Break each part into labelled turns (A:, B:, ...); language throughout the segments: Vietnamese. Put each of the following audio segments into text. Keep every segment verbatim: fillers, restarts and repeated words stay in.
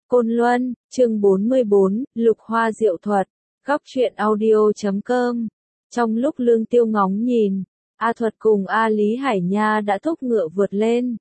A: Côn Luân, chương bốn mươi bốn, Lục Hoa Diệu Thuật, góc truyện audio chấm com. Trong lúc Lương Tiêu ngóng nhìn, A Thuật cùng A Lý Hải Nha đã thúc ngựa vượt lên.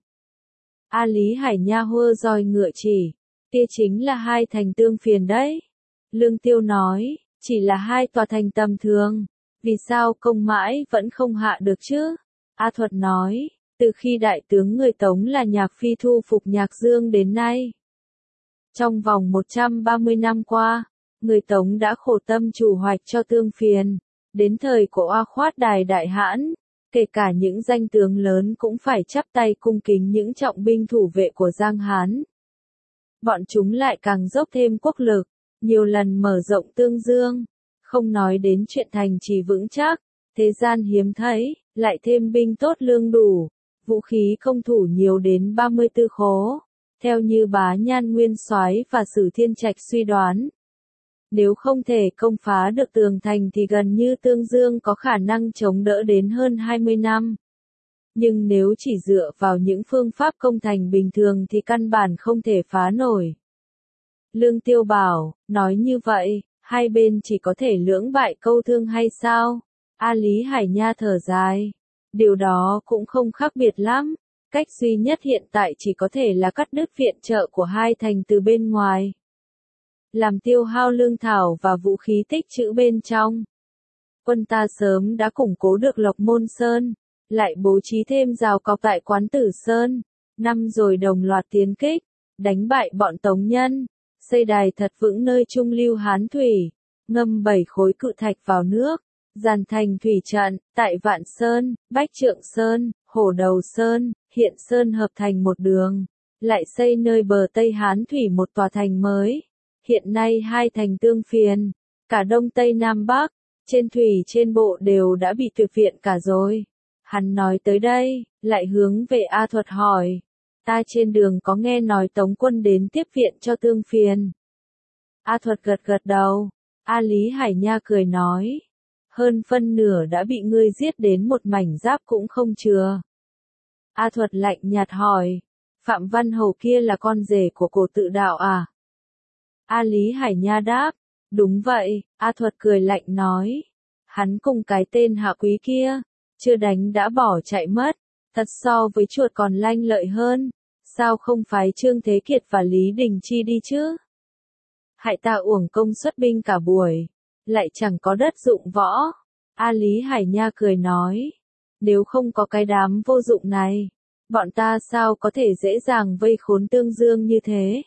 A: A Lý Hải Nha hơ roi ngựa chỉ, kia chính là hai thành tương phiền đấy. Lương Tiêu nói, chỉ là hai tòa thành tầm thường, vì sao công mãi vẫn không hạ được chứ? A Thuật nói, từ khi đại tướng người Tống là Nhạc Phi thu phục Nhạc Dương đến nay, trong vòng một trăm ba mươi năm qua, người Tống đã khổ tâm chủ hoạch cho tương phiền, đến thời của Oa Khoát Đài Đại Hãn, kể cả những danh tướng lớn cũng phải chắp tay cung kính những trọng binh thủ vệ của Giang Hán. Bọn chúng lại càng dốc thêm quốc lực, nhiều lần mở rộng Tương Dương, không nói đến chuyện thành trì vững chắc, thế gian hiếm thấy, lại thêm binh tốt lương đủ, vũ khí công thủ nhiều đến ba mươi tư khố. Theo như Bá Nhan Nguyên Soái và Sử Thiên Trạch suy đoán, nếu không thể công phá được tường thành thì gần như Tương Dương có khả năng chống đỡ đến hơn hai mươi năm. Nhưng nếu chỉ dựa vào những phương pháp công thành bình thường thì căn bản không thể phá nổi. Lương Tiêu bảo, nói như vậy, hai bên chỉ có thể lưỡng bại câu thương hay sao? A Lý Hải Nha thở dài, điều đó cũng không khác biệt lắm. Cách duy nhất hiện tại chỉ có thể là cắt đứt viện trợ của hai thành từ bên ngoài, làm tiêu hao lương thảo và vũ khí tích trữ bên trong. Quân ta sớm đã củng cố được Lộc Môn Sơn, lại bố trí thêm rào cọc tại Quán Tử Sơn, năm rồi đồng loạt tiến kích, đánh bại bọn Tống Nhân, xây đài thật vững nơi trung lưu Hán Thủy, ngâm bảy khối cự thạch vào nước, dàn thành thủy trận, tại Vạn Sơn, Bách Trượng Sơn, Hổ Đầu Sơn, Hiện Sơn hợp thành một đường, lại xây nơi bờ Tây Hán Thủy một tòa thành mới. Hiện nay hai thành tương phiền, cả Đông Tây Nam Bắc, trên thủy trên bộ đều đã bị tuyệt viện cả rồi. Hắn nói tới đây, lại hướng về A Thuật hỏi, ta trên đường có nghe nói Tống quân đến tiếp viện cho tương phiền. A Thuật gật gật đầu, A Lý Hải Nha cười nói, hơn phân nửa đã bị ngươi giết đến một mảnh giáp cũng không chừa. A Thuật lạnh nhạt hỏi, Phạm Văn Hầu kia là con rể của Cổ Tự Đạo à? A Lý Hải Nha đáp, đúng vậy. A Thuật cười lạnh nói, hắn cùng cái tên Hạ Quý kia, chưa đánh đã bỏ chạy mất, thật so với chuột còn lanh lợi hơn, sao không phái Trương Thế Kiệt và Lý Đình Chi đi chứ? Hại ta uổng công xuất binh cả buổi, lại chẳng có đất dụng võ. A Lý Hải Nha cười nói, nếu không có cái đám vô dụng này, bọn ta sao có thể dễ dàng vây khốn Tương Dương như thế?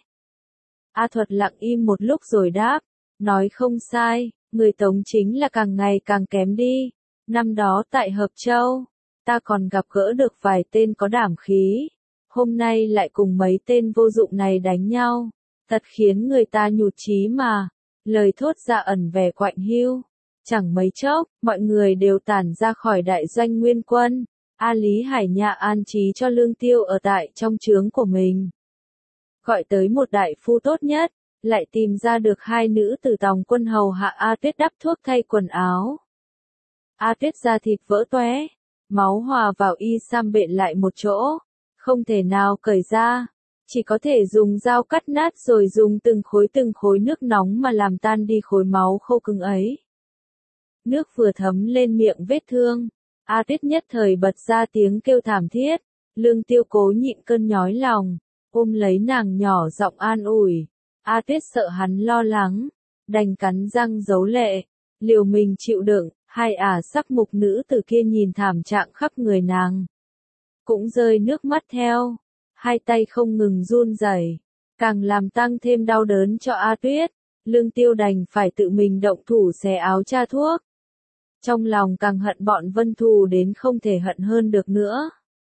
A: A Thuật lặng im một lúc rồi đáp, nói không sai, người Tống chính là càng ngày càng kém đi. Năm đó tại Hợp Châu, ta còn gặp gỡ được vài tên có đảm khí, hôm nay lại cùng mấy tên vô dụng này đánh nhau, thật khiến người ta nhụt chí mà. Lời thốt ra ẩn vẻ quạnh hiu. Chẳng mấy chốc, mọi người đều tản ra khỏi đại doanh Nguyên Quân. A Lý Hải Nha an trí cho Lương Tiêu ở tại trong trướng của mình, gọi tới một đại phu tốt nhất, lại tìm ra được hai nữ tử tòng quân hầu hạ A Tuyết đắp thuốc thay quần áo. A Tuyết da thịt vỡ toé, máu hòa vào y sam bện lại một chỗ, không thể nào cởi ra, chỉ có thể dùng dao cắt nát rồi dùng từng khối từng khối nước nóng mà làm tan đi khối máu khô cứng ấy. Nước vừa thấm lên miệng vết thương, A Tuyết nhất thời bật ra tiếng kêu thảm thiết. Lương Tiêu cố nhịn cơn nhói lòng, ôm lấy nàng nhỏ giọng an ủi. A Tuyết sợ hắn lo lắng, đành cắn răng giấu lệ, liều mình chịu đựng. Hai ả sắc mục nữ từ kia nhìn thảm trạng khắp người nàng, cũng rơi nước mắt theo, hai tay không ngừng run rẩy, càng làm tăng thêm đau đớn cho A Tuyết. Lương Tiêu đành phải tự mình động thủ xé áo cha thuốc. Trong lòng càng hận bọn Vân Thù đến không thể hận hơn được nữa.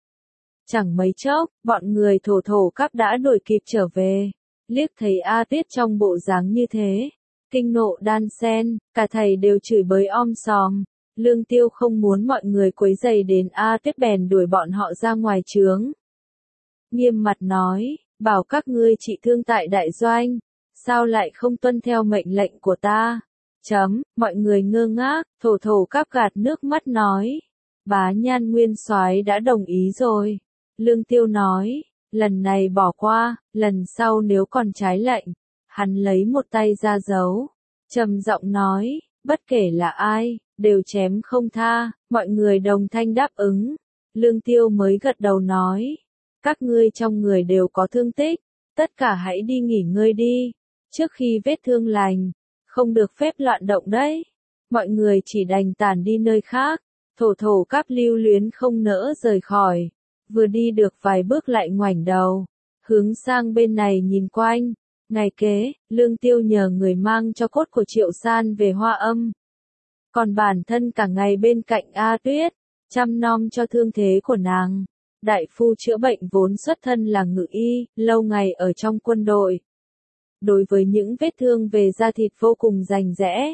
A: Chẳng mấy chốc, bọn người thổ thổ cáp đã đuổi kịp trở về, liếc thấy A Tuyết trong bộ dáng như thế, kinh nộ đan xen, cả thầy đều chửi bới om sòm. Lương Tiêu không muốn mọi người quấy rầy đến A Tuyết bèn đuổi bọn họ ra ngoài trướng. Nghiêm mặt nói, bảo các ngươi trị thương tại đại doanh, sao lại không tuân theo mệnh lệnh của ta? Chấm, mọi người ngơ ngác, thổ thổ cáp gạt nước mắt nói, Bá Nhan Nguyên Soái đã đồng ý rồi. Lương Tiêu nói, lần này bỏ qua, lần sau nếu còn trái lệnh. Hắn lấy một tay ra giấu, trầm giọng nói, bất kể là ai, đều chém không tha, mọi người đồng thanh đáp ứng. Lương Tiêu mới gật đầu nói, các ngươi trong người đều có thương tích, tất cả hãy đi nghỉ ngơi đi, trước khi vết thương lành, không được phép loạn động đấy. Mọi người chỉ đành tản đi nơi khác, thổ thổ cáp lưu luyến không nỡ rời khỏi, vừa đi được vài bước lại ngoảnh đầu, hướng sang bên này nhìn quanh. Ngày kế, Lương Tiêu nhờ người mang cho cốt của Triệu San về Hoa Âm. Còn bản thân cả ngày bên cạnh A Tuyết, chăm nom cho thương thế của nàng. Đại phu chữa bệnh vốn xuất thân là ngự y, lâu ngày ở trong quân đội. Đối với những vết thương về da thịt vô cùng rành rẽ.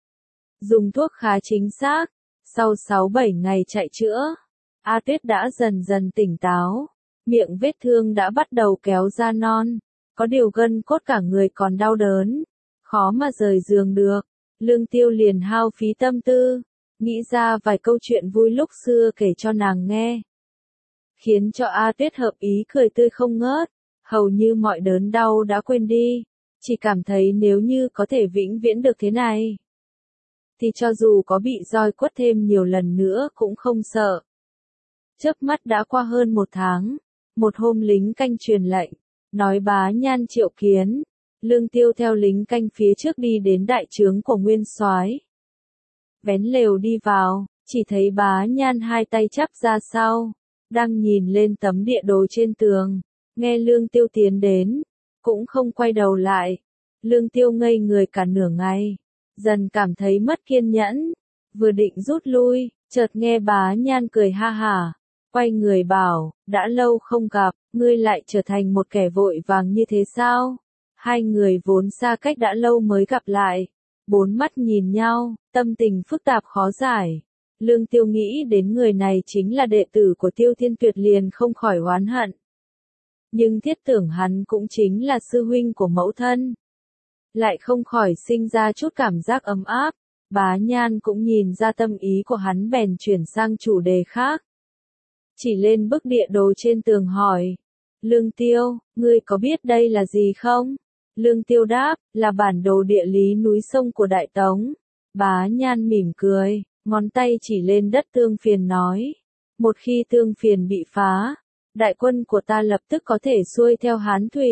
A: Dùng thuốc khá chính xác, sau sáu bảy ngày chạy chữa, A Tuyết đã dần dần tỉnh táo, miệng vết thương đã bắt đầu kéo ra non, có điều gân cốt cả người còn đau đớn, khó mà rời giường được. Lương Tiêu liền hao phí tâm tư, nghĩ ra vài câu chuyện vui lúc xưa kể cho nàng nghe. Khiến cho A Tuyết hợp ý cười tươi không ngớt, hầu như mọi đớn đau đã quên đi, chỉ cảm thấy nếu như có thể vĩnh viễn được thế này, thì cho dù có bị roi quất thêm nhiều lần nữa cũng không sợ. Chớp mắt đã qua hơn một tháng, một hôm lính canh truyền lệnh, nói Bá Nhan triệu kiến. Lương Tiêu theo lính canh phía trước đi đến đại trướng của Nguyên Soái. Vén lều đi vào, chỉ thấy Bá Nhan hai tay chắp ra sau, đang nhìn lên tấm địa đồ trên tường, nghe Lương Tiêu tiến đến, cũng không quay đầu lại. Lương Tiêu ngây người cả nửa ngày, dần cảm thấy mất kiên nhẫn, vừa định rút lui, chợt nghe Bá Nhan cười ha hả, quay người bảo, đã lâu không gặp, ngươi lại trở thành một kẻ vội vàng như thế sao? Hai người vốn xa cách đã lâu mới gặp lại, bốn mắt nhìn nhau, tâm tình phức tạp khó giải. Lương Tiêu nghĩ đến người này chính là đệ tử của Tiêu Thiên Tuyệt liền không khỏi oán hận. Nhưng thiết tưởng hắn cũng chính là sư huynh của mẫu thân. Lại không khỏi sinh ra chút cảm giác ấm áp, Bá Nhan cũng nhìn ra tâm ý của hắn bèn chuyển sang chủ đề khác. Chỉ lên bức địa đồ trên tường hỏi, Lương Tiêu, ngươi có biết đây là gì không? Lương Tiêu đáp, là bản đồ địa lý núi sông của Đại Tống. Bá Nhan mỉm cười, ngón tay chỉ lên đất Tương Phiền nói, một khi Tương Phiền bị phá, đại quân của ta lập tức có thể xuôi theo Hán Thủy.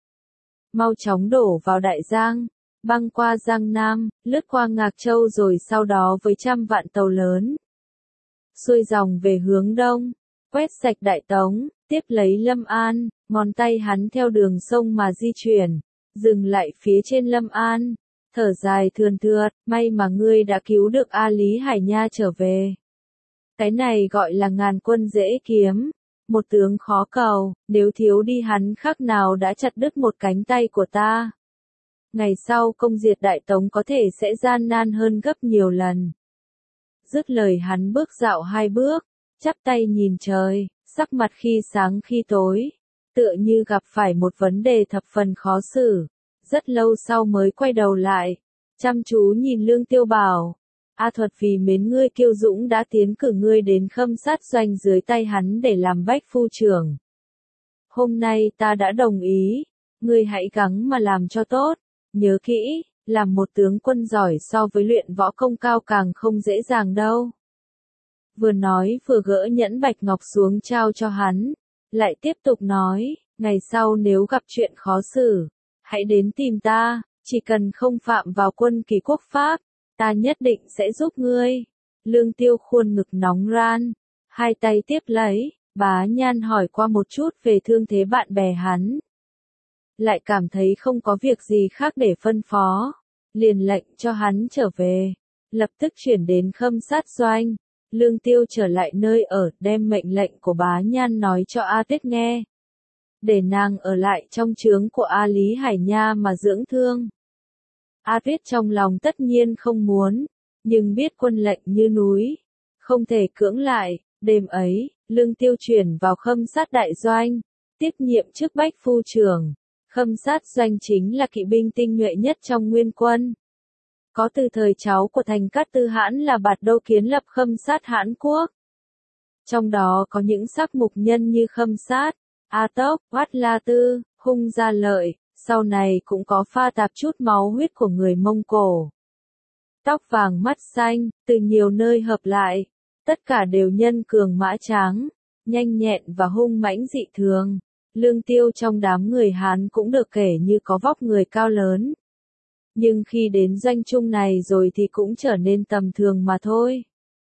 A: Mau chóng đổ vào Đại Giang, băng qua Giang Nam, lướt qua Ngạc Châu rồi sau đó với trăm vạn tàu lớn. Xuôi dòng về hướng đông, quét sạch Đại Tống, tiếp lấy Lâm An, ngón tay hắn theo đường sông mà di chuyển, dừng lại phía trên Lâm An, thở dài thườn thượt, may mà ngươi đã cứu được A Lý Hải Nha trở về. Cái này gọi là ngàn quân dễ kiếm, một tướng khó cầu, nếu thiếu đi hắn khác nào đã chặt đứt một cánh tay của ta. Ngày sau công diệt Đại Tống có thể sẽ gian nan hơn gấp nhiều lần. Dứt lời hắn bước dạo hai bước, chắp tay nhìn trời, sắc mặt khi sáng khi tối, tựa như gặp phải một vấn đề thập phần khó xử. Rất lâu sau mới quay đầu lại, chăm chú nhìn Lương Tiêu bảo, A Thuật vì mến ngươi kiêu dũng đã tiến cử ngươi đến Khâm Sát doanh dưới tay hắn để làm bách phu trưởng. Hôm nay ta đã đồng ý, ngươi hãy gắng mà làm cho tốt, nhớ kỹ, làm một tướng quân giỏi so với luyện võ công cao càng không dễ dàng đâu. Vừa nói vừa gỡ nhẫn bạch ngọc xuống trao cho hắn, lại tiếp tục nói, ngày sau nếu gặp chuyện khó xử, hãy đến tìm ta, chỉ cần không phạm vào quân kỷ quốc pháp, ta nhất định sẽ giúp ngươi. Lương Tiêu khuôn ngực nóng ran, hai tay tiếp lấy, Bá Nhan hỏi qua một chút về thương thế bạn bè hắn. Lại cảm thấy không có việc gì khác để phân phó, liền lệnh cho hắn trở về, lập tức chuyển đến Khâm Sát doanh. Lương Tiêu trở lại nơi ở, đem mệnh lệnh của Bá Nhan nói cho A Tuyết nghe. Để nàng ở lại trong trướng của A Lý Hải Nha mà dưỡng thương. A Tuyết trong lòng tất nhiên không muốn, nhưng biết quân lệnh như núi, không thể cưỡng lại. Đêm ấy, Lương Tiêu chuyển vào Khâm Sát đại doanh, tiếp nhiệm chức bách phu trưởng. Khâm Sát doanh chính là kỵ binh tinh nhuệ nhất trong nguyên quân. Có từ thời cháu của Thành Cát Tư Hãn là Bạt Đô kiến lập Khâm Sát Hãn quốc. Trong đó có những sắc mục nhân như Khâm Sát, A Tốc, Hoát La Tư, Hung Gia Lợi, sau này cũng có pha tạp chút máu huyết của người Mông Cổ. Tóc vàng mắt xanh, từ nhiều nơi hợp lại, tất cả đều nhân cường mã tráng, nhanh nhẹn và hung mãnh dị thường. Lương Tiêu trong đám người Hán cũng được kể như có vóc người cao lớn. Nhưng khi đến doanh trung này rồi thì cũng trở nên tầm thường mà thôi.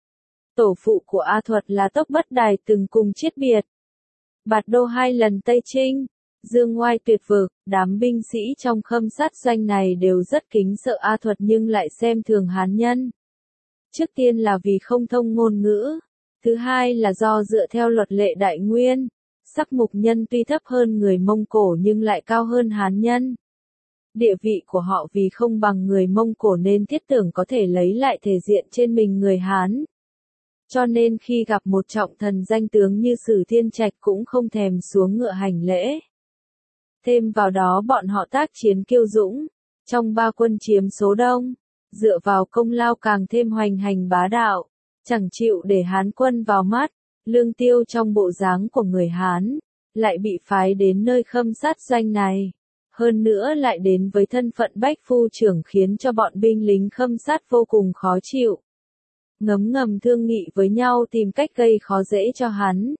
A: Tổ phụ của A Thuật là Tốc Bất Đài từng cùng chiết biệt. Bạt Đô hai lần Tây Trinh, dương ngoai tuyệt vực, đám binh sĩ trong khâm sát doanh này đều rất kính sợ A Thuật nhưng lại xem thường Hán nhân. Trước tiên là vì không thông ngôn ngữ, thứ hai là do dựa theo luật lệ Đại Nguyên, sắc mục nhân tuy thấp hơn người Mông Cổ nhưng lại cao hơn Hán nhân. Địa vị của họ vì không bằng người Mông Cổ nên thiết tưởng có thể lấy lại thể diện trên mình người Hán. Cho nên khi gặp một trọng thần danh tướng như Sử Thiên Trạch cũng không thèm xuống ngựa hành lễ. Thêm vào đó bọn họ tác chiến kiêu dũng, trong ba quân chiếm số đông, dựa vào công lao càng thêm hoành hành bá đạo, chẳng chịu để Hán quân vào mắt. Lương Tiêu trong bộ dáng của người Hán, lại bị phái đến nơi khâm sát doanh này. Hơn nữa lại đến với thân phận bách phu trưởng khiến cho bọn binh lính khâm sát vô cùng khó chịu. Ngấm ngầm thương nghị với nhau tìm cách gây khó dễ cho hắn.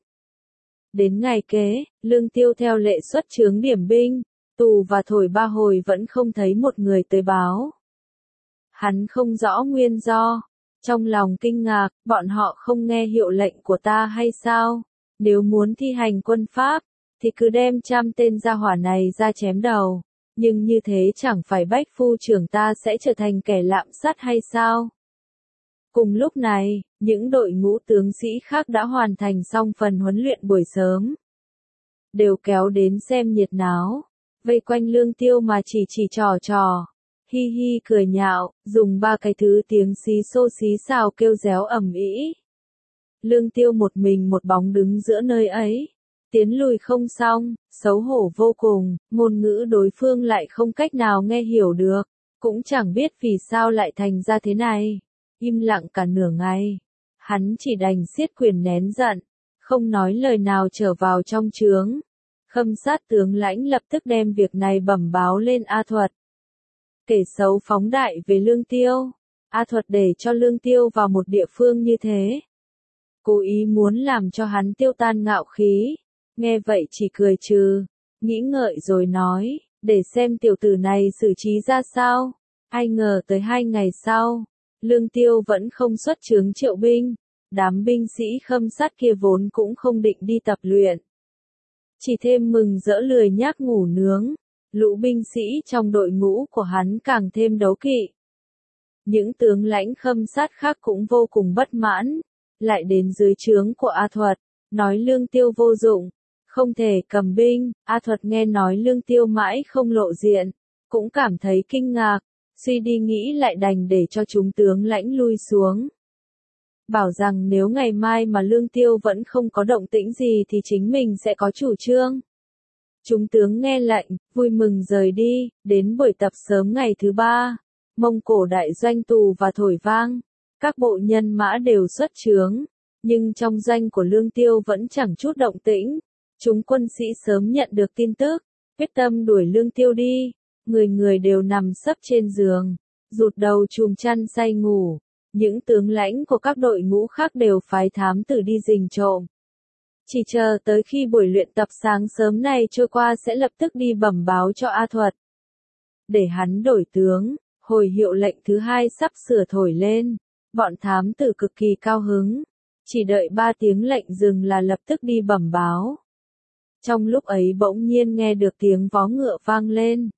A: Đến ngày kế, Lương Tiêu theo lệ xuất chướng điểm binh, tù và thổi ba hồi vẫn không thấy một người tới báo. Hắn không rõ nguyên do, trong lòng kinh ngạc, bọn họ không nghe hiệu lệnh của ta hay sao? Nếu muốn thi hành quân pháp, thì cứ đem trăm tên gia hỏa này ra chém đầu, nhưng như thế chẳng phải bách phu trưởng ta sẽ trở thành kẻ lạm sát hay sao? Cùng lúc này, những đội ngũ tướng sĩ khác đã hoàn thành xong phần huấn luyện buổi sớm. Đều kéo đến xem nhiệt náo, vây quanh Lương Tiêu mà chỉ chỉ trò trò, hi hi cười nhạo, dùng ba cái thứ tiếng xí xô xí xào kêu réo ầm ĩ. Lương Tiêu một mình một bóng đứng giữa nơi ấy, tiến lùi không xong, xấu hổ vô cùng, ngôn ngữ đối phương lại không cách nào nghe hiểu được, cũng chẳng biết vì sao lại thành ra thế này. Im lặng cả nửa ngày, hắn chỉ đành siết quyền nén giận, không nói lời nào trở vào trong trướng. Khâm sát tướng lãnh lập tức đem việc này bẩm báo lên A Thuật. Kể xấu phóng đại về Lương Tiêu, A Thuật để cho Lương Tiêu vào một địa phương như thế. Cố ý muốn làm cho hắn tiêu tan ngạo khí, nghe vậy chỉ cười trừ, nghĩ ngợi rồi nói, để xem tiểu tử này xử trí ra sao. Ai ngờ tới hai ngày sau, Lương Tiêu vẫn không xuất chướng triệu binh, đám binh sĩ khâm sát kia vốn cũng không định đi tập luyện. Chỉ thêm mừng rỡ lười nhác ngủ nướng, lũ binh sĩ trong đội ngũ của hắn càng thêm đấu kỵ. Những tướng lãnh khâm sát khác cũng vô cùng bất mãn, lại đến dưới trướng của A Thuật, nói Lương Tiêu vô dụng, không thể cầm binh. A Thuật nghe nói Lương Tiêu mãi không lộ diện, cũng cảm thấy kinh ngạc. Suy đi nghĩ lại đành để cho chúng tướng lãnh lui xuống. Bảo rằng nếu ngày mai mà Lương Tiêu vẫn không có động tĩnh gì thì chính mình sẽ có chủ trương. Chúng tướng nghe lệnh, vui mừng rời đi, đến buổi tập sớm ngày thứ ba. Mông Cổ đại doanh tù và thổi vang, các bộ nhân mã đều xuất chướng, nhưng trong doanh của Lương Tiêu vẫn chẳng chút động tĩnh. Chúng quân sĩ sớm nhận được tin tức, quyết tâm đuổi Lương Tiêu đi. Người người đều nằm sấp trên giường, rụt đầu chùm chăn say ngủ. Những tướng lãnh của các đội ngũ khác đều phái thám tử đi rình trộm. Chỉ chờ tới khi buổi luyện tập sáng sớm này trôi qua sẽ lập tức đi bẩm báo cho A Thuật. Để hắn đổi tướng, hồi hiệu lệnh thứ hai sắp sửa thổi lên. Bọn thám tử cực kỳ cao hứng. Chỉ đợi ba tiếng lệnh dừng là lập tức đi bẩm báo. Trong lúc ấy bỗng nhiên nghe được tiếng vó ngựa vang lên.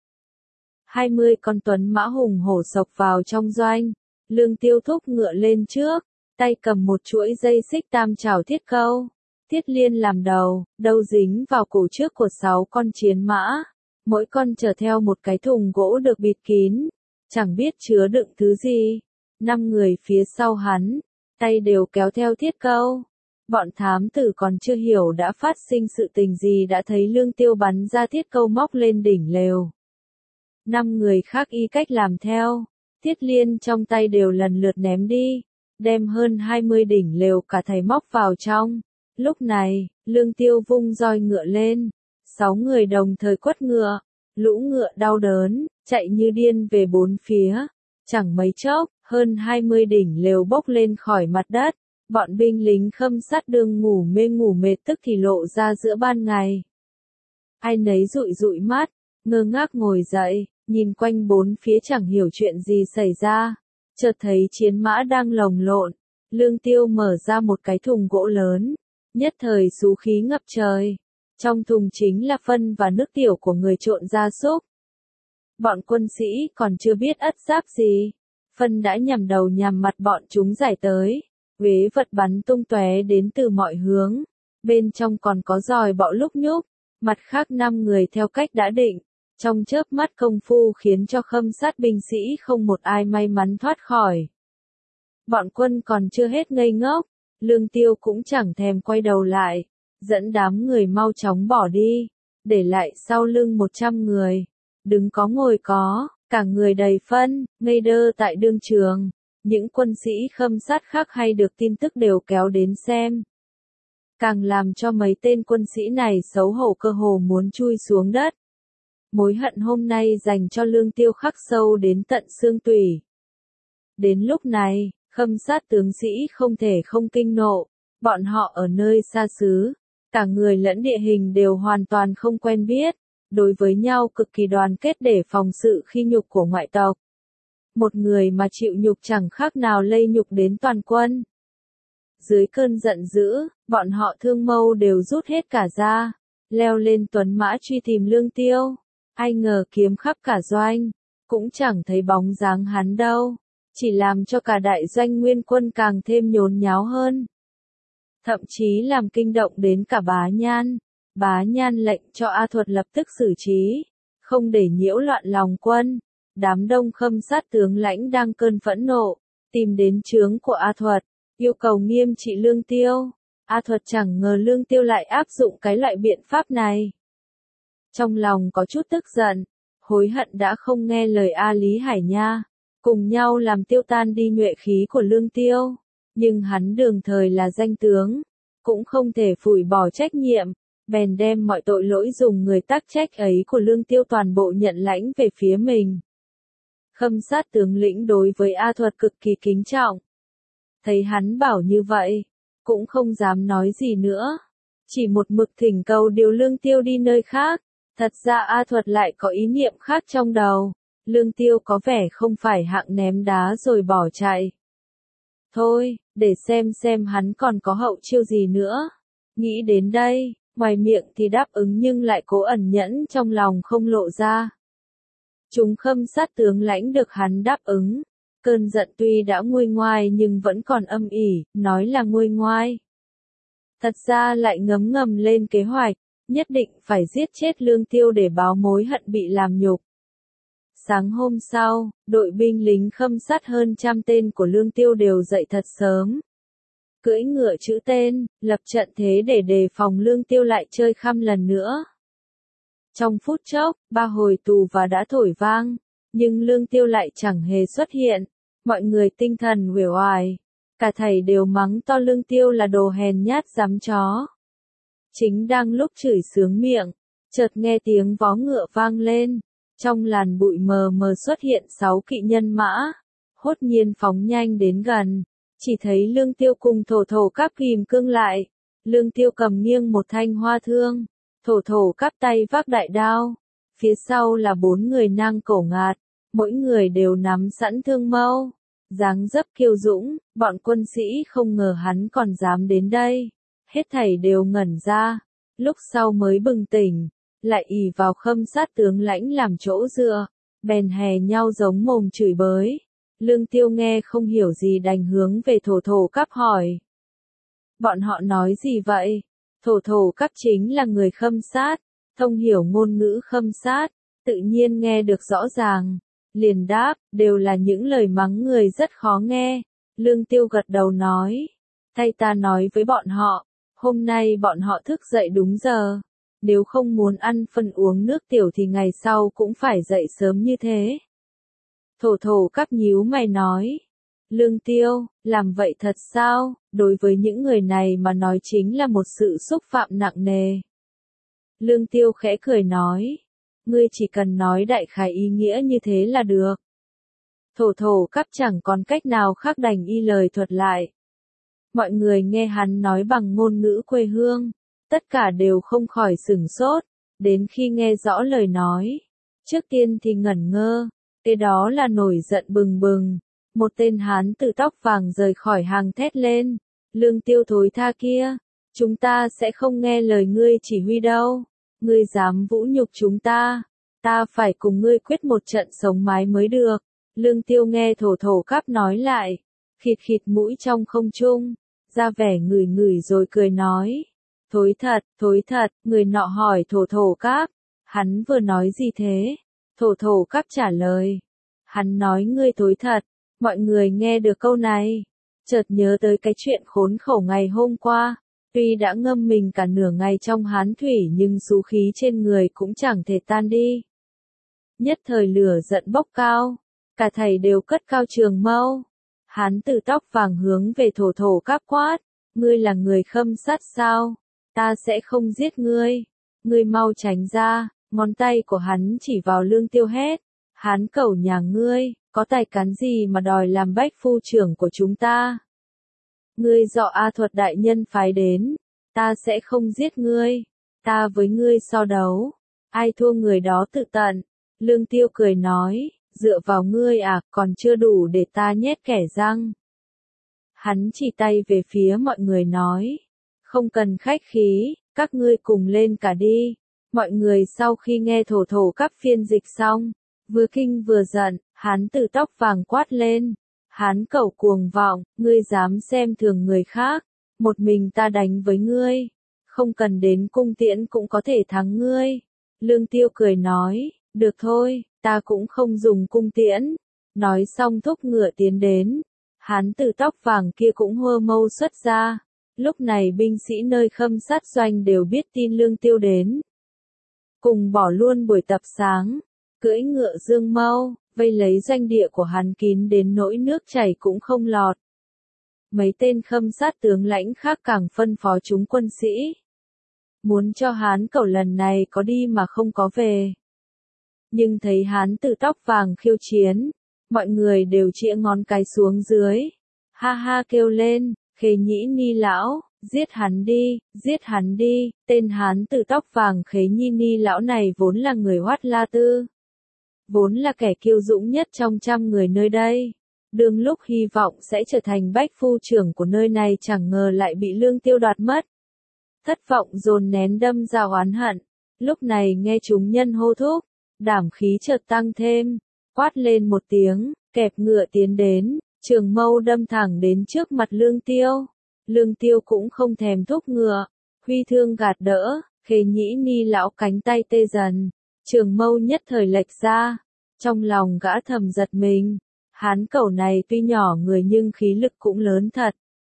A: Hai mươi con tuấn mã hùng hổ sộc vào trong doanh. Lương Tiêu thúc ngựa lên trước, tay cầm một chuỗi dây xích tam trảo thiết câu. Thiết liên làm đầu, đầu dính vào cổ trước của sáu con chiến mã. Mỗi con chở theo một cái thùng gỗ được bịt kín, chẳng biết chứa đựng thứ gì. Năm người phía sau hắn, tay đều kéo theo thiết câu. Bọn thám tử còn chưa hiểu đã phát sinh sự tình gì đã thấy Lương Tiêu bắn ra thiết câu móc lên đỉnh lều. Năm người khác y cách làm theo, thiết liên trong tay đều lần lượt ném đi, đem hơn hai mươi đỉnh lều cả thầy móc vào trong. Lúc này, Lương Tiêu vung roi ngựa lên, sáu người đồng thời quất ngựa, lũ ngựa đau đớn, chạy như điên về bốn phía, chẳng mấy chốc, hơn hai mươi đỉnh lều bốc lên khỏi mặt đất, bọn binh lính Khâm Sát đương ngủ mê ngủ mệt tức thì lộ ra giữa ban ngày. Ai nấy dụi dụi mắt, ngơ ngác ngồi dậy, nhìn quanh bốn phía chẳng hiểu chuyện gì xảy ra, chợt thấy chiến mã đang lồng lộn, Lương Tiêu mở ra một cái thùng gỗ lớn, nhất thời xú khí ngập trời, trong thùng chính là phân và nước tiểu của người trộn gia súc. Bọn quân sĩ còn chưa biết ất giáp gì, phân đã nhằm đầu nhằm mặt bọn chúng giải tới, uế vật bắn tung tóe đến từ mọi hướng, bên trong còn có giòi bọ lúc nhúc, mặt khác năm người theo cách đã định, trong chớp mắt công phu khiến cho Khâm Sát binh sĩ không một ai may mắn thoát khỏi. Bọn quân còn chưa hết ngây ngốc, Lương Tiêu cũng chẳng thèm quay đầu lại, dẫn đám người mau chóng bỏ đi, để lại sau lưng một trăm người, đứng có ngồi có, cả người đầy phân, ngây đơ tại đương trường. Những quân sĩ Khâm Sát khác hay được tin tức đều kéo đến xem. Càng làm cho mấy tên quân sĩ này xấu hổ cơ hồ muốn chui xuống đất. Mối hận hôm nay dành cho Lương Tiêu khắc sâu đến tận xương tủy. Đến lúc này, Khâm Sát tướng sĩ không thể không kinh nộ, bọn họ ở nơi xa xứ, cả người lẫn địa hình đều hoàn toàn không quen biết, đối với nhau cực kỳ đoàn kết để phòng sự khi nhục của ngoại tộc. Một người mà chịu nhục chẳng khác nào lây nhục đến toàn quân. Dưới cơn giận dữ, bọn họ thương mâu đều rút hết cả ra, leo lên tuấn mã truy tìm Lương Tiêu. Ai ngờ kiếm khắp cả doanh, cũng chẳng thấy bóng dáng hắn đâu, chỉ làm cho cả đại doanh nguyên quân càng thêm nhốn nháo hơn. Thậm chí làm kinh động đến cả Bá Nhan. Bá Nhan lệnh cho A Thuật lập tức xử trí, không để nhiễu loạn lòng quân. Đám đông Khâm Sát tướng lãnh đang cơn phẫn nộ, tìm đến trướng của A Thuật, yêu cầu nghiêm trị Lương Tiêu. A Thuật chẳng ngờ Lương Tiêu lại áp dụng cái loại biện pháp này. Trong lòng có chút tức giận, hối hận đã không nghe lời A Lý Hải Nha, cùng nhau làm tiêu tan đi nhuệ khí của Lương Tiêu. Nhưng hắn đường thời là danh tướng, cũng không thể phủi bỏ trách nhiệm, bèn đem mọi tội lỗi dùng người tác trách ấy của Lương Tiêu toàn bộ nhận lãnh về phía mình. Khâm Sát tướng lĩnh đối với A Thuật cực kỳ kính trọng. Thấy hắn bảo như vậy, cũng không dám nói gì nữa, chỉ một mực thỉnh cầu điều Lương Tiêu đi nơi khác. Thật ra A Thuật lại có ý niệm khác trong đầu, Lương Tiêu có vẻ không phải hạng ném đá rồi bỏ chạy. Thôi, để xem xem hắn còn có hậu chiêu gì nữa. Nghĩ đến đây, ngoài miệng thì đáp ứng nhưng lại cố ẩn nhẫn trong lòng không lộ ra. Chúng Khâm Sát tướng lãnh được hắn đáp ứng, cơn giận tuy đã nguôi ngoai nhưng vẫn còn âm ỉ, nói là nguôi ngoai. Thật ra lại ngấm ngầm lên kế hoạch, nhất định phải giết chết Lương Tiêu để báo mối hận bị làm nhục. Sáng hôm sau, đội binh lính Khâm Sát hơn trăm tên của Lương Tiêu đều dậy thật sớm. Cưỡi ngựa chữ tên, lập trận thế để đề phòng Lương Tiêu lại chơi khăm lần nữa. Trong phút chốc, ba hồi tù và đã thổi vang, nhưng Lương Tiêu lại chẳng hề xuất hiện. Mọi người tinh thần uể oải, cả thầy đều mắng to Lương Tiêu là đồ hèn nhát dám chó. Chính đang lúc chửi sướng miệng, chợt nghe tiếng vó ngựa vang lên, trong làn bụi mờ mờ xuất hiện sáu kỵ nhân mã, hốt nhiên phóng nhanh đến gần, chỉ thấy Lương Tiêu cùng thổ thổ cáp kìm cương lại, Lương Tiêu cầm nghiêng một thanh hoa thương, thổ thổ cáp tay vác đại đao, phía sau là bốn người nang cổ ngạt, mỗi người đều nắm sẵn thương mâu, dáng dấp kiêu dũng, bọn quân sĩ không ngờ hắn còn dám đến đây. Hết thảy đều ngẩn ra, lúc sau mới bừng tỉnh, lại ỷ vào Khâm Sát tướng lãnh làm chỗ dựa, bèn hè nhau giống mồm chửi bới. Lương Tiêu nghe không hiểu gì đành hướng về thổ thổ cáp hỏi. Bọn họ nói gì vậy? Thổ thổ cáp chính là người Khâm Sát, thông hiểu ngôn ngữ Khâm Sát, tự nhiên nghe được rõ ràng, liền đáp, đều là những lời mắng người rất khó nghe. Lương Tiêu gật đầu nói, thay ta nói với bọn họ. Hôm nay bọn họ thức dậy đúng giờ, nếu không muốn ăn phân uống nước tiểu thì ngày sau cũng phải dậy sớm như thế. Thổ thổ cáp nhíu mày nói, Lương Tiêu, làm vậy thật sao? Đối với những người này mà nói chính là một sự xúc phạm nặng nề. Lương Tiêu khẽ cười nói, ngươi chỉ cần nói đại khái ý nghĩa như thế là được. Thổ thổ cắp chẳng còn cách nào khác đành y lời thuật lại. Mọi người nghe hắn nói bằng ngôn ngữ quê hương, tất cả đều không khỏi sửng sốt, đến khi nghe rõ lời nói. Trước tiên thì ngẩn ngơ, kế đó là nổi giận bừng bừng. Một tên hán tử tóc vàng rời khỏi hàng thét lên, Lương Tiêu thối tha kia, chúng ta sẽ không nghe lời ngươi chỉ huy đâu, ngươi dám vũ nhục chúng ta, ta phải cùng ngươi quyết một trận sống mái mới được. Lương Tiêu nghe thổ thổ cắp nói lại, khịt khịt mũi trong không trung, ra vẻ ngửi ngửi rồi cười nói, thối thật, thối thật. Người nọ hỏi thổ thổ cắp, hắn vừa nói gì thế? Thổ thổ cắp trả lời, hắn nói ngươi thối thật. Mọi người nghe được câu này, chợt nhớ tới cái chuyện khốn khổ ngày hôm qua, tuy đã ngâm mình cả nửa ngày trong hán thủy nhưng sú khí trên người cũng chẳng thể tan đi. Nhất thời lửa giận bốc cao, cả thầy đều cất cao trường mâu. Hán tử tóc vàng hướng về thổ thổ cắp quát, ngươi là người Khâm Sát sao? Ta sẽ không giết ngươi, ngươi mau tránh ra. Ngón tay của hắn chỉ vào Lương Tiêu hét, hán cẩu nhà ngươi, có tài cán gì mà đòi làm bách phu trưởng của chúng ta? Ngươi do A Thuật đại nhân phái đến, ta sẽ không giết ngươi, ta với ngươi so đấu, ai thua người đó tự tận. Lương Tiêu cười nói, dựa vào ngươi à, còn chưa đủ để ta nhét kẻ răng. Hắn chỉ tay về phía mọi người nói, không cần khách khí, các ngươi cùng lên cả đi. Mọi người sau khi nghe thổ thổ cắp phiên dịch xong, vừa kinh vừa giận, hán tử tóc vàng quát lên, hán cẩu cuồng vọng, ngươi dám xem thường người khác, một mình ta đánh với ngươi, không cần đến cung tiễn cũng có thể thắng ngươi. Lương Tiêu cười nói, được thôi, ta cũng không dùng cung tiễn. Nói xong thúc ngựa tiến đến, hán tử tóc vàng kia cũng hơ mâu xuất ra. Lúc này binh sĩ nơi Khâm Sát doanh đều biết tin Lương Tiêu đến, cùng bỏ luôn buổi tập sáng, cưỡi ngựa dương mâu, vây lấy doanh địa của hắn kín đến nỗi nước chảy cũng không lọt. Mấy tên Khâm Sát tướng lãnh khác càng phân phó chúng quân sĩ, muốn cho hán cẩu lần này có đi mà không có về. Nhưng thấy hán tử tóc vàng khiêu chiến, mọi người đều chĩa ngón cái xuống dưới, ha ha kêu lên, Khê Nhĩ Ni lão, giết hắn đi, giết hắn đi. Tên hán tử tóc vàng Khế Nhi Ni lão này vốn là người Hoát La Tư, vốn là kẻ kiêu dũng nhất trong trăm người nơi đây. Đương lúc hy vọng sẽ trở thành bách phu trưởng của nơi này chẳng ngờ lại bị Lương Tiêu đoạt mất. Thất vọng dồn nén đâm ra oán hận, lúc này nghe chúng nhân hô thúc, đảm khí chợt tăng thêm, quát lên một tiếng, kẹp ngựa tiến đến, trường mâu đâm thẳng đến trước mặt Lương Tiêu. Lương Tiêu cũng không thèm thúc ngựa, huy thương gạt đỡ, Khê Nhĩ Ni lão cánh tay tê dần, trường mâu nhất thời lệch ra, trong lòng gã thầm giật mình, hán cẩu này tuy nhỏ người nhưng khí lực cũng lớn thật.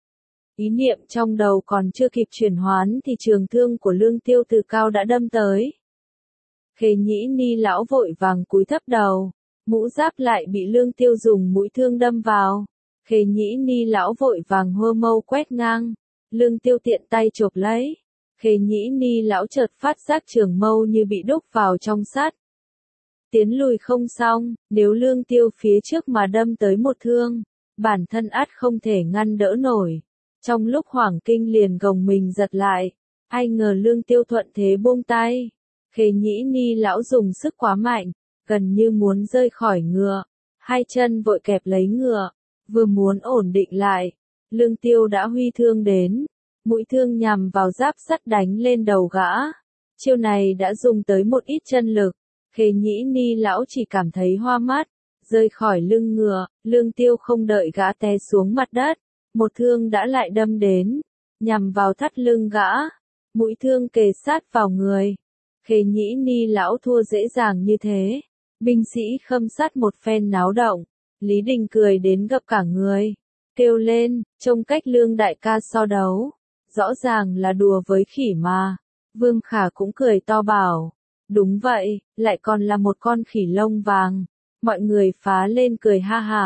A: Ý niệm trong đầu còn chưa kịp chuyển hoán thì trường thương của Lương Tiêu từ cao đã đâm tới. Khê Nhĩ Ni lão vội vàng cúi thấp đầu, mũ giáp lại bị Lương Tiêu dùng mũi thương đâm vào. Khê Nhĩ Ni lão vội vàng hơ mâu quét ngang, Lương Tiêu tiện tay chộp lấy. Khê Nhĩ Ni lão chợt phát giác trường mâu như bị đúc vào trong sắt. Tiến lùi không xong, nếu Lương Tiêu phía trước mà đâm tới một thương, bản thân ắt không thể ngăn đỡ nổi. Trong lúc hoảng kinh liền gồng mình giật lại, ai ngờ Lương Tiêu thuận thế buông tay. Khê Nhĩ Ni lão dùng sức quá mạnh, gần như muốn rơi khỏi ngựa, hai chân vội kẹp lấy ngựa, vừa muốn ổn định lại, Lương Tiêu đã huy thương đến, mũi thương nhằm vào giáp sắt đánh lên đầu gã. Chiêu này đã dùng tới một ít chân lực, Khê Nhĩ Ni lão chỉ cảm thấy hoa mắt, rơi khỏi lưng ngựa. Lương Tiêu không đợi gã té xuống mặt đất, một thương đã lại đâm đến, nhằm vào thắt lưng gã, mũi thương kề sát vào người. Khê Nhĩ Ni lão thua dễ dàng như thế, binh sĩ Khâm Sát một phen náo động, Lý Đình cười đến gập cả người, kêu lên, trông cách Lương đại ca so đấu, rõ ràng là đùa với khỉ mà. Vương Khả cũng cười to bảo, đúng vậy, lại còn là một con khỉ lông vàng. Mọi người phá lên cười ha hả,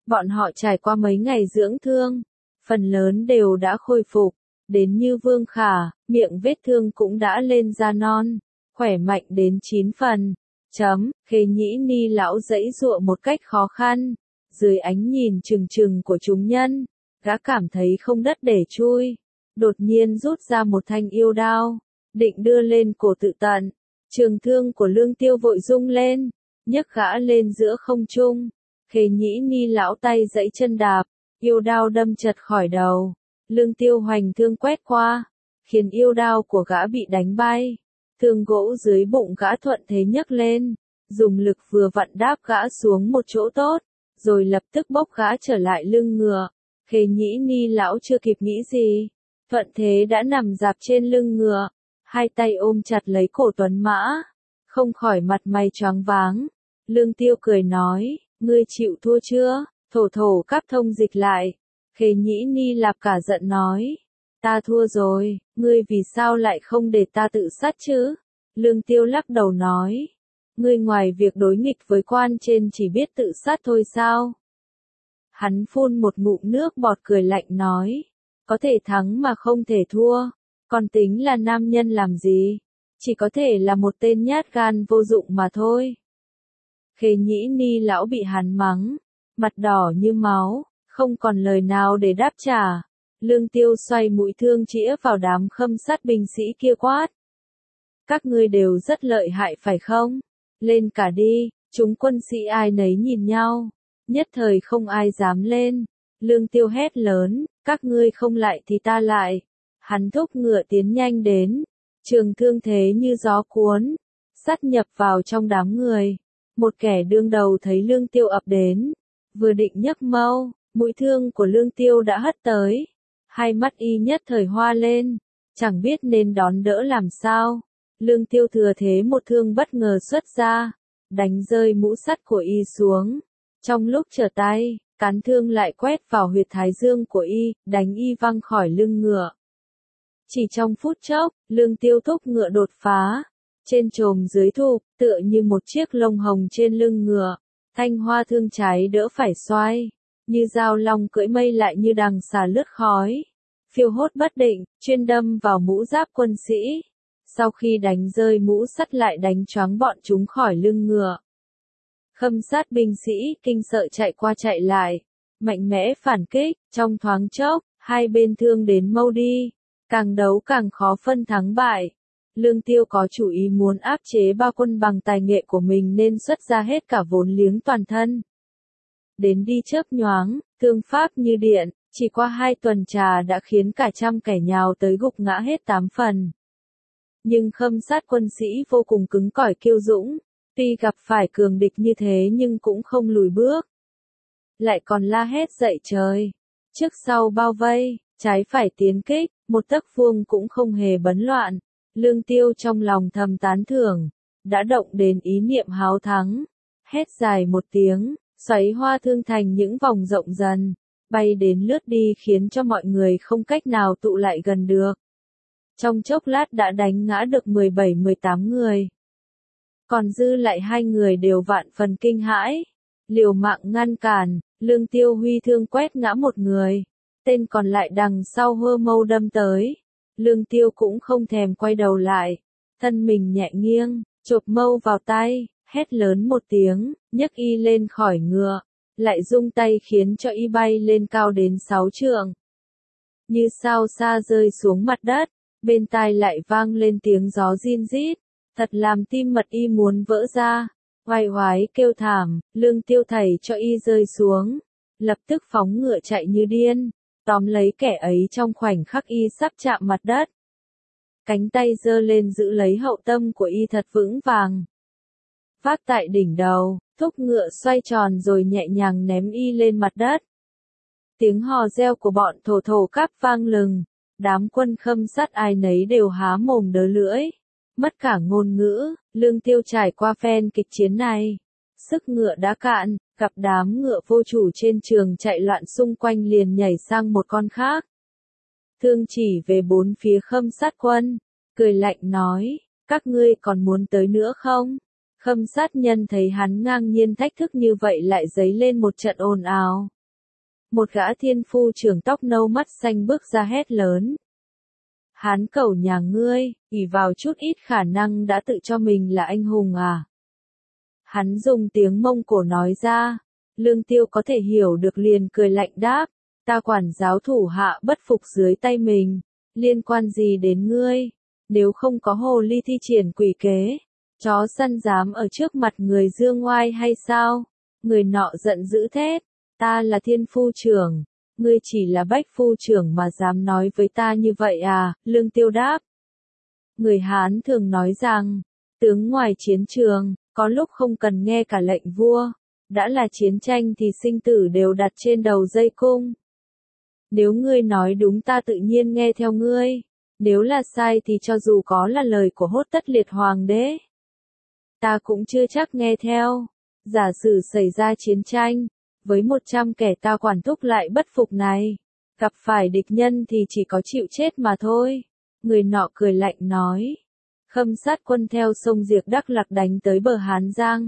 A: Bọn họ trải qua mấy ngày dưỡng thương, phần lớn đều đã khôi phục, đến như Vương Khả, miệng vết thương cũng đã lên da non, khỏe mạnh đến chín phần. Chấm, Khê Nhĩ Ni lão giãy giụa một cách khó khăn, dưới ánh nhìn trừng trừng của chúng nhân, gã cảm thấy không đất để chui, đột nhiên rút ra một thanh yêu đao, định đưa lên cổ tự tận. Trường thương của Lương Tiêu vội rung lên, nhấc gã lên giữa không trung. Khê Nhĩ Ni lão tay giãy chân đạp, yêu đao đâm chật khỏi đầu. Lương Tiêu hoành thương quét qua, khiến yêu đao của gã bị đánh bay. Thương gỗ dưới bụng gã thuận thế nhấc lên, dùng lực vừa vặn đáp gã xuống một chỗ tốt, rồi lập tức bốc gã trở lại lưng ngựa. Khê Nhĩ Ni lão chưa kịp nghĩ gì, thuận thế đã nằm dạp trên lưng ngựa, hai tay ôm chặt lấy cổ tuấn mã, không khỏi mặt mày choáng váng. Lương Tiêu cười nói, ngươi chịu thua chưa? Thổ thổ cáp thông dịch lại. Khê Nhĩ Ni lạp cả giận nói, ta thua rồi, ngươi vì sao lại không để ta tự sát chứ? Lương Tiêu lắc đầu nói, ngươi ngoài việc đối nghịch với quan trên chỉ biết tự sát thôi sao? Hắn phun một ngụm nước bọt cười lạnh nói, có thể thắng mà không thể thua, còn tính là nam nhân làm gì, chỉ có thể là một tên nhát gan vô dụng mà thôi. Khê Nhĩ Ni lão bị hắn mắng, mặt đỏ như máu, không còn lời nào để đáp trả. Lương Tiêu xoay mũi thương chĩa vào đám khâm sát binh sĩ kia quát. Các ngươi đều rất lợi hại phải không? Lên cả đi, chúng quân sĩ ai nấy nhìn nhau, nhất thời không ai dám lên. Lương Tiêu hét lớn, các ngươi không lại thì ta lại. Hắn thúc ngựa tiến nhanh đến, trường thương thế như gió cuốn, sát nhập vào trong đám người. Một kẻ đương đầu thấy Lương Tiêu ập đến, vừa định nhấc mâu, mũi thương của Lương Tiêu đã hất tới. Hai mắt y nhất thời hoa lên, chẳng biết nên đón đỡ làm sao. Lương Tiêu thừa thế một thương bất ngờ xuất ra, đánh rơi mũ sắt của y xuống. Trong lúc trở tay, cán thương lại quét vào huyệt thái dương của y, đánh y văng khỏi lưng ngựa. Chỉ trong phút chốc, Lương Tiêu thúc ngựa đột phá, trên chồm dưới thụp, tựa như một chiếc lông hồng trên lưng ngựa. Thanh hoa thương trái đỡ phải xoay, như dao long cưỡi mây lại như đằng xà lướt khói, phiêu hốt bất định, chuyên đâm vào mũ giáp quân sĩ. Sau khi đánh rơi mũ sắt lại đánh choáng bọn chúng khỏi lưng ngựa. Khâm sát binh sĩ kinh sợ chạy qua chạy lại, mạnh mẽ phản kích, trong thoáng chốc, hai bên thương đến mâu đi, càng đấu càng khó phân thắng bại. Lương Tiêu có chủ ý muốn áp chế ba quân bằng tài nghệ của mình nên xuất ra hết cả vốn liếng toàn thân. Đến đi chớp nhoáng, thương pháp như điện, chỉ qua hai tuần trà đã khiến cả trăm kẻ nhào tới gục ngã hết tám phần. Nhưng khâm sát quân sĩ vô cùng cứng cỏi kiêu dũng, tuy gặp phải cường địch như thế nhưng cũng không lùi bước. Lại còn la hét dậy trời, trước sau bao vây, trái phải tiến kích, một tấc vuông cũng không hề bấn loạn. Lương Tiêu trong lòng thầm tán thưởng, đã động đến ý niệm háo thắng, hét dài một tiếng, xoáy hoa thương thành những vòng rộng dần, bay đến lướt đi khiến cho mọi người không cách nào tụ lại gần được. Trong chốc lát đã đánh ngã được mười bảy mười tám người. Còn dư lại hai người đều vạn phần kinh hãi, liều mạng ngăn cản. Lương Tiêu huy thương quét ngã một người, tên còn lại đằng sau hơ mâu đâm tới. Lương Tiêu cũng không thèm quay đầu lại, thân mình nhẹ nghiêng, chộp mâu vào tay, hét lớn một tiếng, nhấc y lên khỏi ngựa, lại rung tay khiến cho y bay lên cao đến sáu trượng. Như sao xa rơi xuống mặt đất, bên tai lại vang lên tiếng gió rin rít, thật làm tim mật y muốn vỡ ra. Oai oái kêu thảm, Lương Tiêu thảy cho y rơi xuống, lập tức phóng ngựa chạy như điên, tóm lấy kẻ ấy trong khoảnh khắc y sắp chạm mặt đất. Cánh tay giơ lên giữ lấy hậu tâm của y thật vững vàng. Vác tại đỉnh đầu, thúc ngựa xoay tròn rồi nhẹ nhàng ném y lên mặt đất. Tiếng hò reo của bọn thổ thổ cáp vang lừng, đám quân khâm sát ai nấy đều há mồm đớ lưỡi, mất cả ngôn ngữ. Lương Tiêu trải qua phen kịch chiến này, sức ngựa đã cạn, gặp đám ngựa vô chủ trên trường chạy loạn xung quanh liền nhảy sang một con khác. Thương chỉ về bốn phía khâm sát quân, cười lạnh nói, các ngươi còn muốn tới nữa không? Khâm sát nhân thấy hắn ngang nhiên thách thức như vậy lại dấy lên một trận ồn ào. Một gã thiên phu trưởng tóc nâu mắt xanh bước ra hét lớn. Hán cẩu nhà ngươi, ỷ vào chút ít khả năng đã tự cho mình là anh hùng à? Hắn dùng tiếng Mông Cổ nói ra, Lương Tiêu có thể hiểu được liền cười lạnh đáp, ta quản giáo thủ hạ bất phục dưới tay mình, liên quan gì đến ngươi, nếu không có hồ ly thi triển quỷ kế, chó săn dám ở trước mặt người dương ngoai hay sao? Người nọ giận dữ thét, ta là thiên phu trưởng, ngươi chỉ là bách phu trưởng mà dám nói với ta như vậy à? Lương Tiêu đáp. Người Hán thường nói rằng, tướng ngoài chiến trường, có lúc không cần nghe cả lệnh vua, đã là chiến tranh thì sinh tử đều đặt trên đầu dây cung. Nếu ngươi nói đúng ta tự nhiên nghe theo ngươi, nếu là sai thì cho dù có là lời của Hốt Tất Liệt Hoàng đế, ta cũng chưa chắc nghe theo. Giả sử xảy ra chiến tranh, với một trăm kẻ ta quản thúc lại bất phục này, gặp phải địch nhân thì chỉ có chịu chết mà thôi. Người nọ cười lạnh nói. Khâm sát quân theo sông Diệp Đắc Lạc đánh tới bờ Hán Giang.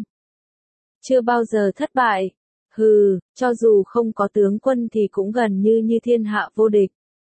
A: Chưa bao giờ thất bại. Hừ, cho dù không có tướng quân thì cũng gần như như thiên hạ vô địch.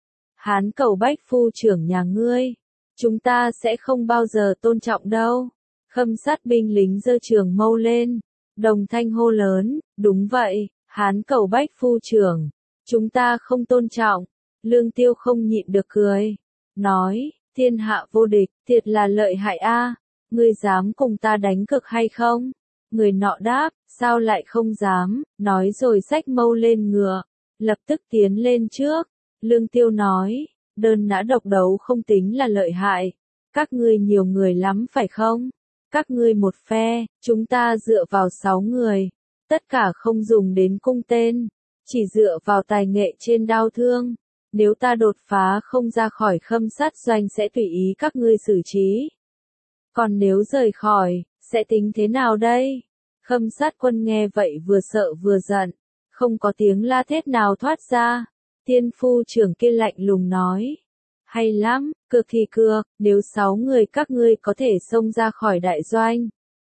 A: Hán cẩu bách phu trưởng nhà ngươi, chúng ta sẽ không bao giờ tôn trọng đâu. Khâm sát binh lính giơ trường mâu lên, đồng thanh hô lớn, đúng vậy, Hán cẩu bách phu trưởng, chúng ta không tôn trọng. Lương Tiêu không nhịn được cười, nói, thiên hạ vô địch, thiệt là lợi hại a, ngươi dám cùng ta đánh cực hay không? Người nọ đáp, sao lại không dám, nói rồi xách mâu lên ngựa, lập tức tiến lên trước. Lương Tiêu nói, đơn nã độc đấu không tính là lợi hại, các ngươi nhiều người lắm phải không? Các ngươi một phe, chúng ta dựa vào sáu người, tất cả không dùng đến cung tên, chỉ dựa vào tài nghệ trên đao thương. Nếu ta đột phá không ra khỏi khâm sát doanh sẽ tùy ý các ngươi xử trí. Còn nếu rời khỏi, sẽ tính thế nào đây? Khâm sát quân nghe vậy vừa sợ vừa giận, không có tiếng la thét nào thoát ra. Thiên phu trưởng kia lạnh lùng nói. Hay lắm, cược thì cược, nếu sáu người các ngươi có thể xông ra khỏi đại doanh.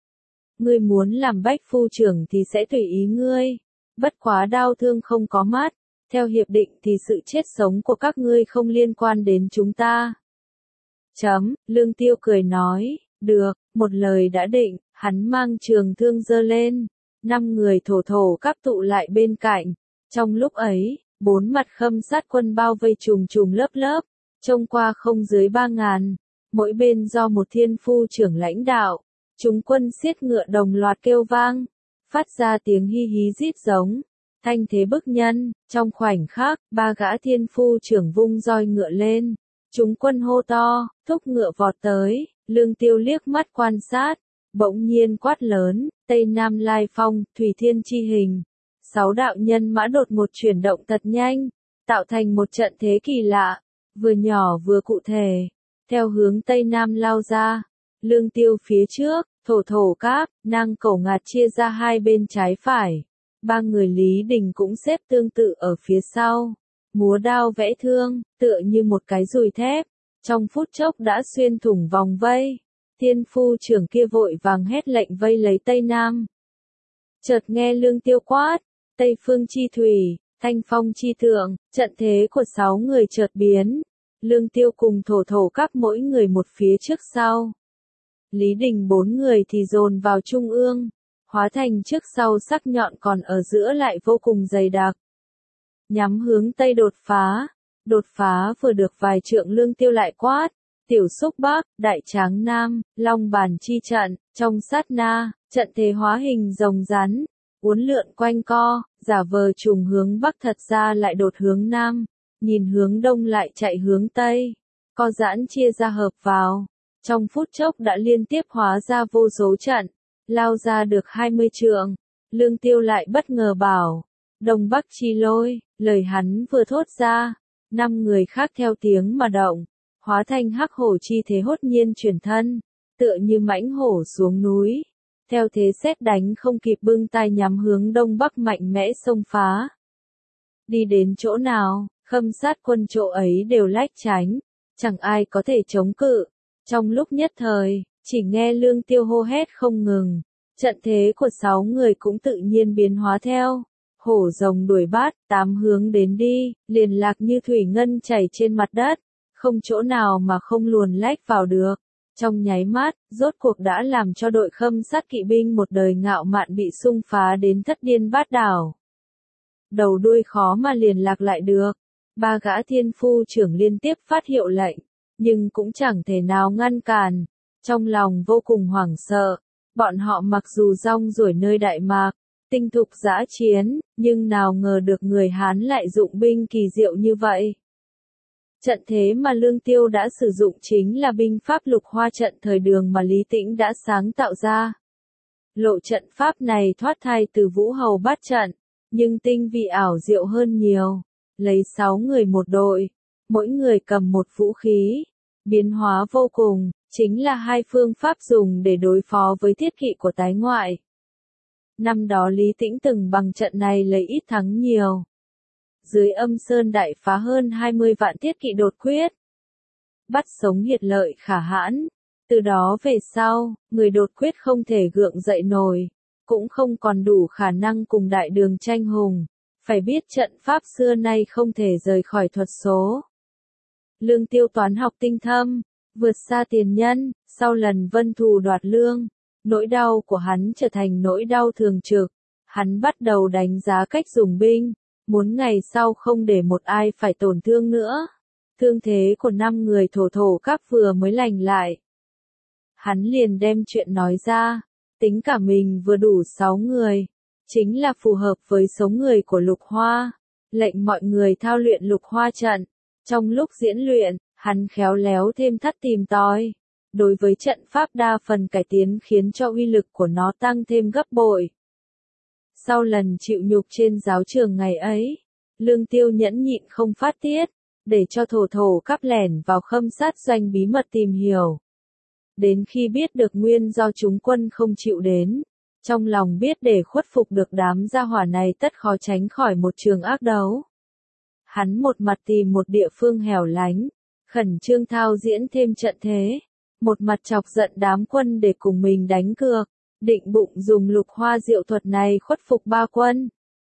A: Ngươi muốn làm bách phu trưởng thì sẽ tùy ý ngươi. Bất quá đao thương không có mắt. Theo hiệp định thì sự chết sống của các ngươi không liên quan đến chúng ta. Chấm, Lương Tiêu cười nói, được, một lời đã định, hắn mang trường thương giơ lên. Năm người thổ thổ cáp tụ lại bên cạnh. Trong lúc ấy, bốn mặt khâm sát quân bao vây trùng trùng lớp lớp, trông qua không dưới ba ngàn. Mỗi bên do một thiên phu trưởng lãnh đạo. Chúng quân xiết ngựa đồng loạt kêu vang, phát ra tiếng hi hí rít giống. Thanh thế bức nhân, trong khoảnh khắc, ba gã thiên phu trưởng vung roi ngựa lên. Chúng quân hô to, thúc ngựa vọt tới, Lương Tiêu liếc mắt quan sát, bỗng nhiên quát lớn, Tây Nam Lai Phong, Thủy Thiên chi hình. Sáu đạo nhân mã đột một chuyển động thật nhanh, tạo thành một trận thế kỳ lạ, vừa nhỏ vừa cụ thể, theo hướng Tây Nam lao ra. Lương Tiêu phía trước, thổ thổ cáp, nang cẩu ngạt chia ra hai bên trái phải. Ba người Lý Đình cũng xếp tương tự ở phía sau, múa đao vẽ thương, tựa như một cái dùi thép, trong phút chốc đã xuyên thủng vòng vây. Thiên phu trưởng kia vội vàng hét lệnh vây lấy Tây Nam. Chợt nghe Lương Tiêu quát, Tây Phương chi thủy, Thanh Phong chi thượng, trận thế của sáu người chợt biến. Lương Tiêu cùng thổ thổ cắp mỗi người một phía trước sau. Lý Đình bốn người thì dồn vào trung ương. Hóa thành trước sau sắc nhọn còn ở giữa lại vô cùng dày đặc. Nhắm hướng Tây đột phá. Đột phá vừa được vài trượng Lương Tiêu lại quát. Tiểu xúc Bắc, Đại Tráng Nam, Long Bàn chi trận, trong sát na, trận thế hóa hình rồng rắn. Uốn lượn quanh co, giả vờ trùng hướng Bắc thật ra lại đột hướng Nam. Nhìn hướng Đông lại chạy hướng Tây. Co giãn chia ra hợp vào. Trong phút chốc đã liên tiếp hóa ra vô số trận. Lao ra được hai mươi trượng, Lương Tiêu lại bất ngờ bảo, Đông Bắc chi lôi, lời hắn vừa thốt ra, năm người khác theo tiếng mà động, hóa thành hắc hổ chi thế hốt nhiên chuyển thân, tựa như mãnh hổ xuống núi, theo thế sét đánh không kịp bưng tay nhắm hướng Đông Bắc mạnh mẽ xông phá. Đi đến chỗ nào, khâm sát quân chỗ ấy đều lách tránh, chẳng ai có thể chống cự, trong lúc nhất thời, Chỉ nghe Lương Tiêu hô hét không ngừng, trận thế của sáu người cũng tự nhiên biến hóa theo. Hổ rồng đuổi bắt, tám hướng đến đi, liền lạc như thủy ngân chảy trên mặt đất, không chỗ nào mà không luồn lách vào được. Trong nháy mắt, rốt cuộc đã làm cho đội Khâm Sát kỵ binh một đời ngạo mạn bị xung phá đến thất điên bát đảo. Đầu đuôi khó mà liền lạc lại được. Ba gã thiên phu trưởng liên tiếp phát hiệu lệnh, nhưng cũng chẳng thể nào ngăn cản. Trong lòng vô cùng hoảng sợ, bọn họ mặc dù rong ruổi nơi Đại Mạc, tinh thục dã chiến, nhưng nào ngờ được người Hán lại dụng binh kỳ diệu như vậy. Trận thế mà Lương Tiêu đã sử dụng chính là binh pháp Lục Hoa trận thời Đường mà Lý Tĩnh đã sáng tạo ra. Lộ trận pháp này thoát thai từ Vũ Hầu Bát trận, nhưng tinh vi ảo diệu hơn nhiều. Lấy sáu người một đội, mỗi người cầm một vũ khí, biến hóa vô cùng, chính là hai phương pháp dùng để đối phó với thiết kỵ của tái ngoại. Năm đó Lý Tĩnh từng bằng trận này lấy ít thắng nhiều. Dưới Âm Sơn đại phá hơn hai mươi vạn thiết kỵ đột quyết. Bắt sống Hiệt Lợi Khả Hãn. Từ đó về sau, người đột quyết không thể gượng dậy nổi, cũng không còn đủ khả năng cùng Đại Đường tranh hùng. Phải biết trận pháp xưa nay không thể rời khỏi thuật số. Lương Tiêu toán học tinh thâm, vượt xa tiền nhân, sau lần Vân Thù đoạt lương, nỗi đau của hắn trở thành nỗi đau thường trực. Hắn bắt đầu đánh giá cách dùng binh, muốn ngày sau không để một ai phải tổn thương nữa. Thương thế của năm người thổ thổ các vừa mới lành lại. Hắn liền đem chuyện nói ra, tính cả mình vừa đủ sáu người. Chính là phù hợp với số người của Lục Hoa, lệnh mọi người thao luyện Lục Hoa trận. Trong lúc diễn luyện, hắn khéo léo thêm thắt tìm tòi. Đối với trận pháp đa phần cải tiến khiến cho uy lực của nó tăng thêm gấp bội. Sau lần chịu nhục trên giáo trường ngày ấy, Lương Tiêu nhẫn nhịn không phát tiết, để cho thổ thổ cắp lẻn vào Khâm Sát doanh bí mật tìm hiểu. Đến khi biết được nguyên do chúng quân không chịu đến, trong lòng biết để khuất phục được đám gia hỏa này tất khó tránh khỏi một trường ác đấu. Hắn một mặt tìm một địa phương hẻo lánh, khẩn trương thao diễn thêm trận thế, một mặt chọc giận đám quân để cùng mình đánh cược, định bụng dùng Lục Hoa diệu thuật này khuất phục ba quân.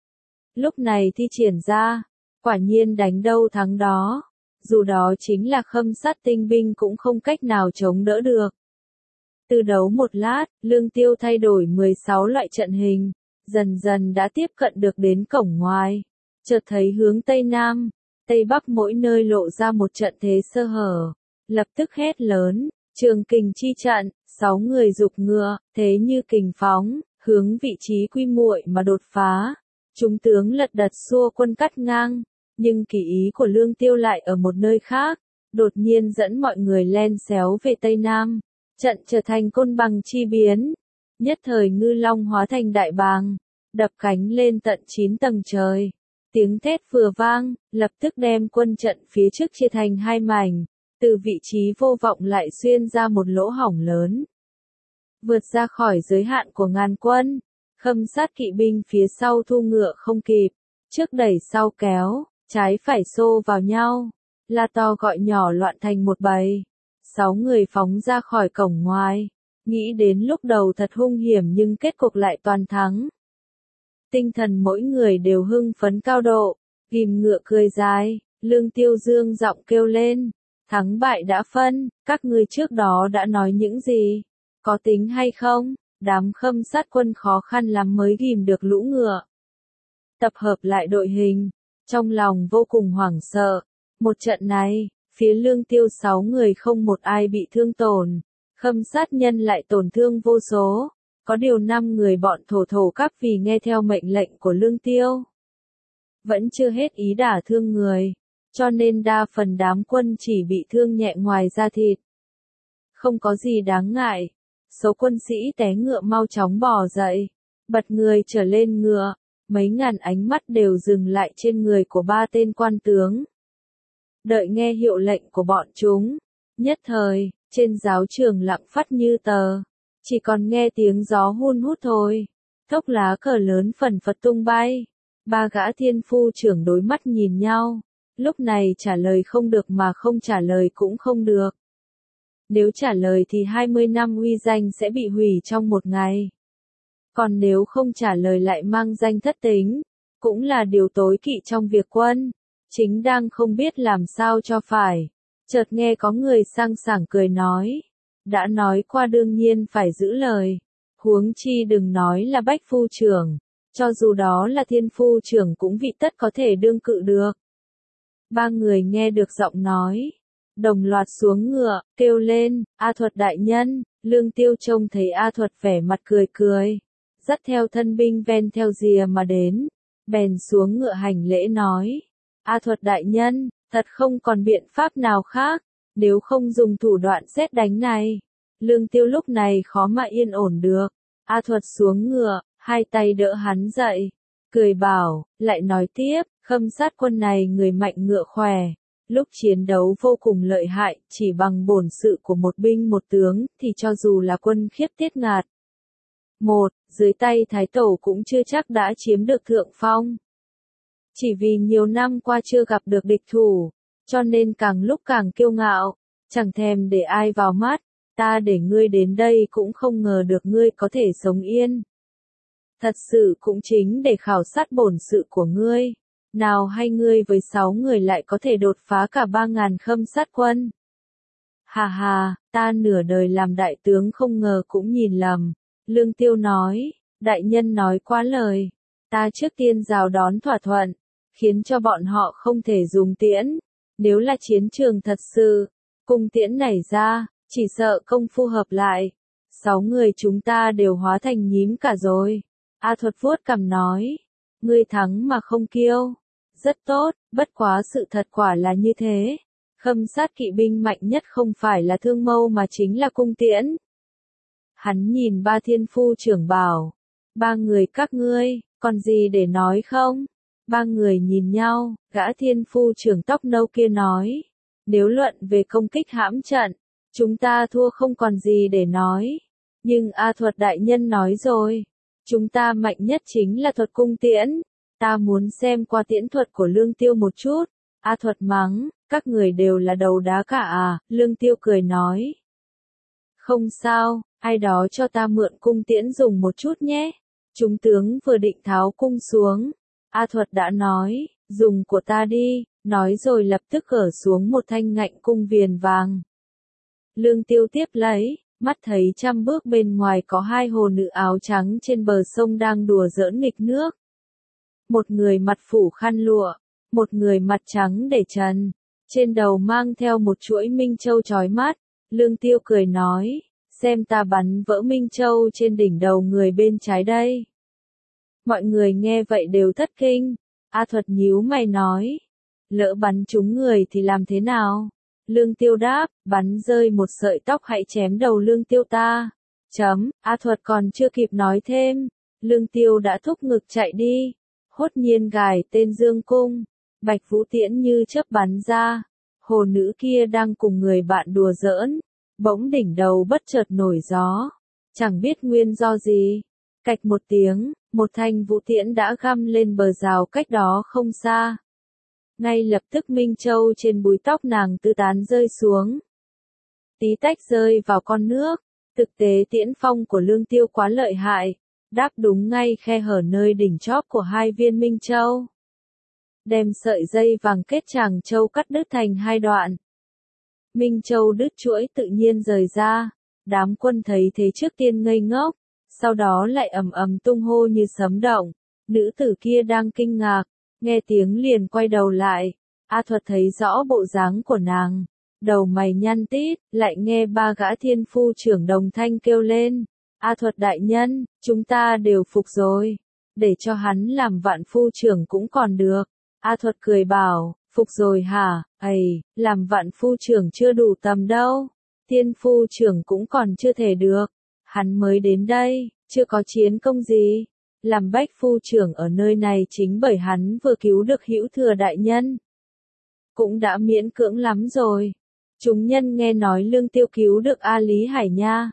A: Lúc này thi triển ra, quả nhiên đánh đâu thắng đó, dù đó chính là Khâm Sát tinh binh cũng không cách nào chống đỡ được. Từ đấu một lát, Lương Tiêu thay đổi mười sáu loại trận hình, dần dần đã tiếp cận được đến cổng ngoài. Chợt thấy hướng Tây Nam, Tây Bắc mỗi nơi lộ ra một trận thế sơ hở. Lập tức hét lớn, Trường Kình chi trận, sáu người dục ngựa, thế như kình phóng, hướng vị trí Quy Muội mà đột phá. Chúng tướng lật đật xua quân cắt ngang, nhưng kỳ ý của Lương Tiêu lại ở một nơi khác, đột nhiên dẫn mọi người len xéo về Tây Nam. Trận trở thành côn bằng chi biến, nhất thời ngư long hóa thành đại bàng, đập cánh lên tận chín tầng trời. Tiếng thét vừa vang, lập tức đem quân trận phía trước chia thành hai mảnh, từ vị trí vô vọng lại xuyên ra một lỗ hổng lớn. Vượt ra khỏi giới hạn của ngàn quân, Khâm Sát kỵ binh phía sau thu ngựa không kịp, trước đẩy sau kéo, trái phải xô vào nhau, la to gọi nhỏ loạn thành một bầy. Sáu người phóng ra khỏi cổng ngoài, nghĩ đến lúc đầu thật hung hiểm nhưng kết cục lại toàn thắng. Tinh thần mỗi người đều hưng phấn cao độ, ghim ngựa cười dài, Lương Tiêu dương giọng kêu lên, thắng bại đã phân, các ngươi trước đó đã nói những gì, có tính hay không? Đám Khâm Sát quân khó khăn lắm mới ghim được lũ ngựa. Tập hợp lại đội hình, trong lòng vô cùng hoảng sợ, một trận này, phía Lương Tiêu sáu người không một ai bị thương tổn, Khâm Sát nhân lại tổn thương vô số, có điều năm người bọn thổ thổ cắp vì nghe theo mệnh lệnh của Lương Tiêu. Vẫn chưa hết ý đả thương người, cho nên đa phần đám quân chỉ bị thương nhẹ ngoài da thịt. Không có gì đáng ngại, số quân sĩ té ngựa mau chóng bò dậy, bật người trở lên ngựa, mấy ngàn ánh mắt đều dừng lại trên người của ba tên quan tướng. Đợi nghe hiệu lệnh của bọn chúng, nhất thời, trên giáo trường lặng phắt như tờ, chỉ còn nghe tiếng gió hun hút thôi, thốc lá cờ lớn phần phật tung bay, ba gã thiên phu trưởng đối mắt nhìn nhau, lúc này trả lời không được mà không trả lời cũng không được. Nếu trả lời thì hai mươi năm uy danh sẽ bị hủy trong một ngày. Còn nếu không trả lời lại mang danh thất tính, cũng là điều tối kỵ trong việc quân. Chính đang không biết làm sao cho phải. Chợt nghe có người sang sảng cười nói. Đã nói qua đương nhiên phải giữ lời. Huống chi đừng nói là bách phu trưởng. Cho dù đó là thiên phu trưởng cũng vị tất có thể đương cự được. Ba người nghe được giọng nói. Đồng loạt xuống ngựa, kêu lên, A Thuật đại nhân. Lương Tiêu trông thấy A Thuật vẻ mặt cười cười. Dắt theo thân binh ven theo rìa mà đến. Bèn xuống ngựa hành lễ nói. A Thuật đại nhân, thật không còn biện pháp nào khác. Nếu không dùng thủ đoạn sét đánh này. Lương Tiêu lúc này khó mà yên ổn được. A Thuật xuống ngựa, hai tay đỡ hắn dậy. Cười bảo, lại nói tiếp, Khâm Sát quân này người mạnh ngựa khỏe. Lúc chiến đấu vô cùng lợi hại, chỉ bằng bổn sự của một binh một tướng, thì cho dù là quân khiếp tiết ngạt. Một, dưới tay Thái Tổ cũng chưa chắc đã chiếm được thượng phong. Chỉ vì nhiều năm qua chưa gặp được địch thủ, cho nên càng lúc càng kiêu ngạo, chẳng thèm để ai vào mắt. Ta để ngươi đến đây cũng không ngờ được ngươi có thể sống yên. Thật sự cũng chính để khảo sát bổn sự của ngươi. Nào hay ngươi với sáu người lại có thể đột phá cả ba ngàn Khâm Sát quân. Hà hà, ta nửa đời làm đại tướng không ngờ cũng nhìn lầm. Lương Tiêu nói, đại nhân nói quá lời. Ta trước tiên rào đón thỏa thuận, khiến cho bọn họ không thể dùng tiễn. Nếu là chiến trường thật sự, cung tiễn nảy ra, chỉ sợ công phu hợp lại. Sáu người chúng ta đều hóa thành nhím cả rồi. A Thuật vuốt cằm nói, ngươi thắng mà không kiêu. Rất tốt, bất quá sự thật quả là như thế. Khâm Sát kỵ binh mạnh nhất không phải là thương mâu mà chính là cung tiễn. Hắn nhìn ba thiên phu trưởng bảo, ba người các ngươi, còn gì để nói không? Ba người nhìn nhau, gã thiên phu trưởng tóc nâu kia nói, nếu luận về công kích hãm trận, chúng ta thua không còn gì để nói. Nhưng A Thuật đại nhân nói rồi, chúng ta mạnh nhất chính là thuật cung tiễn. Ta muốn xem qua tiễn thuật của Lương Tiêu một chút. A Thuật mắng, các người đều là đầu đá cả à, Lương Tiêu cười nói. Không sao, ai đó cho ta mượn cung tiễn dùng một chút nhé. Chúng tướng vừa định tháo cung xuống. A Thuật đã nói, dùng của ta đi, nói rồi lập tức gỡ xuống một thanh ngạnh cung viền vàng. Lương Tiêu tiếp lấy, mắt thấy trăm bước bên ngoài có hai hồ nữ áo trắng trên bờ sông đang đùa giỡn nghịch nước. Một người mặt phủ khăn lụa, một người mặt trắng để trần, trên đầu mang theo một chuỗi minh châu chói mắt. Lương Tiêu cười nói, xem ta bắn vỡ minh châu trên đỉnh đầu người bên trái đây. Mọi người nghe vậy đều thất kinh. A Thuật nhíu mày nói, lỡ bắn trúng người thì làm thế nào? Lương Tiêu đáp, bắn rơi một sợi tóc hãy chém đầu Lương Tiêu ta. Chấm, A Thuật còn chưa kịp nói thêm, Lương Tiêu đã thúc ngực chạy đi. Hốt nhiên gài tên Dương Cung, Bạch Vũ tiễn như chớp bắn ra. Hồ nữ kia đang cùng người bạn đùa giỡn, bỗng đỉnh đầu bất chợt nổi gió, chẳng biết nguyên do gì. Cạch một tiếng, một thanh vũ tiễn đã găm lên bờ rào cách đó không xa. Ngay lập tức Minh Châu trên búi tóc nàng tứ tán rơi xuống. Tí tách rơi vào con nước. Thực tế tiễn phong của Lương Tiêu quá lợi hại, đáp đúng ngay khe hở nơi đỉnh chóp của hai viên Minh Châu. Đem sợi dây vàng kết chàng châu cắt đứt thành hai đoạn. Minh Châu đứt chuỗi tự nhiên rời ra. Đám quân thấy thế trước tiên ngây ngốc, sau đó lại ầm ầm tung hô như sấm động. Nữ tử kia đang kinh ngạc, nghe tiếng liền quay đầu lại. A Thuật thấy rõ bộ dáng của nàng, đầu mày nhăn tít, lại nghe ba gã thiên phu trưởng đồng thanh kêu lên. A Thuật đại nhân, chúng ta đều phục rồi, để cho hắn làm vạn phu trưởng cũng còn được. A Thuật cười bảo, phục rồi hả, ầy, làm vạn phu trưởng chưa đủ tầm đâu, thiên phu trưởng cũng còn chưa thể được, hắn mới đến đây, chưa có chiến công gì, làm bách phu trưởng ở nơi này chính bởi hắn vừa cứu được Hữu Thừa đại nhân. Cũng đã miễn cưỡng lắm rồi. Chúng nhân nghe nói Lương Tiêu cứu được A Lý Hải Nha.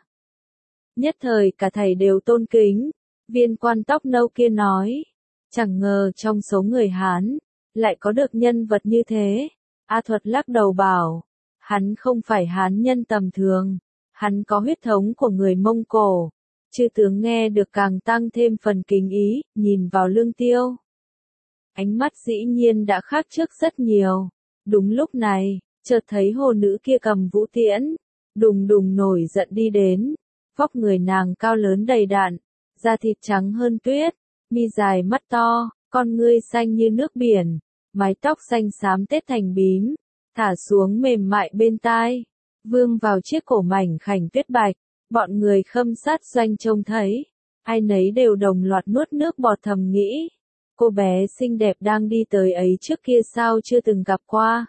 A: Nhất thời cả thầy đều tôn kính. Viên quan tóc nâu kia nói, chẳng ngờ trong số người Hán, lại có được nhân vật như thế. A Thuật lắc đầu bảo, Hắn không phải Hán nhân tầm thường, hắn có huyết thống của người Mông Cổ. Chư tướng nghe được càng tăng thêm phần kính ý, nhìn vào Lương Tiêu. Ánh mắt dĩ nhiên đã khác trước rất nhiều. Đúng lúc này, chợt thấy hồ nữ kia cầm vũ tiễn, đùng đùng nổi giận đi đến. Vóc người nàng cao lớn đầy đặn, da thịt trắng hơn tuyết, mi dài mắt to, con ngươi xanh như nước biển, mái tóc xanh xám tết thành bím, thả xuống mềm mại bên tai, vương vào chiếc cổ mảnh khảnh tuyết bạch. Bọn người Khâm Sát Doanh trông thấy, ai nấy đều đồng loạt nuốt nước bọt thầm nghĩ. Cô bé xinh đẹp đang đi tới ấy trước kia sao chưa từng gặp qua.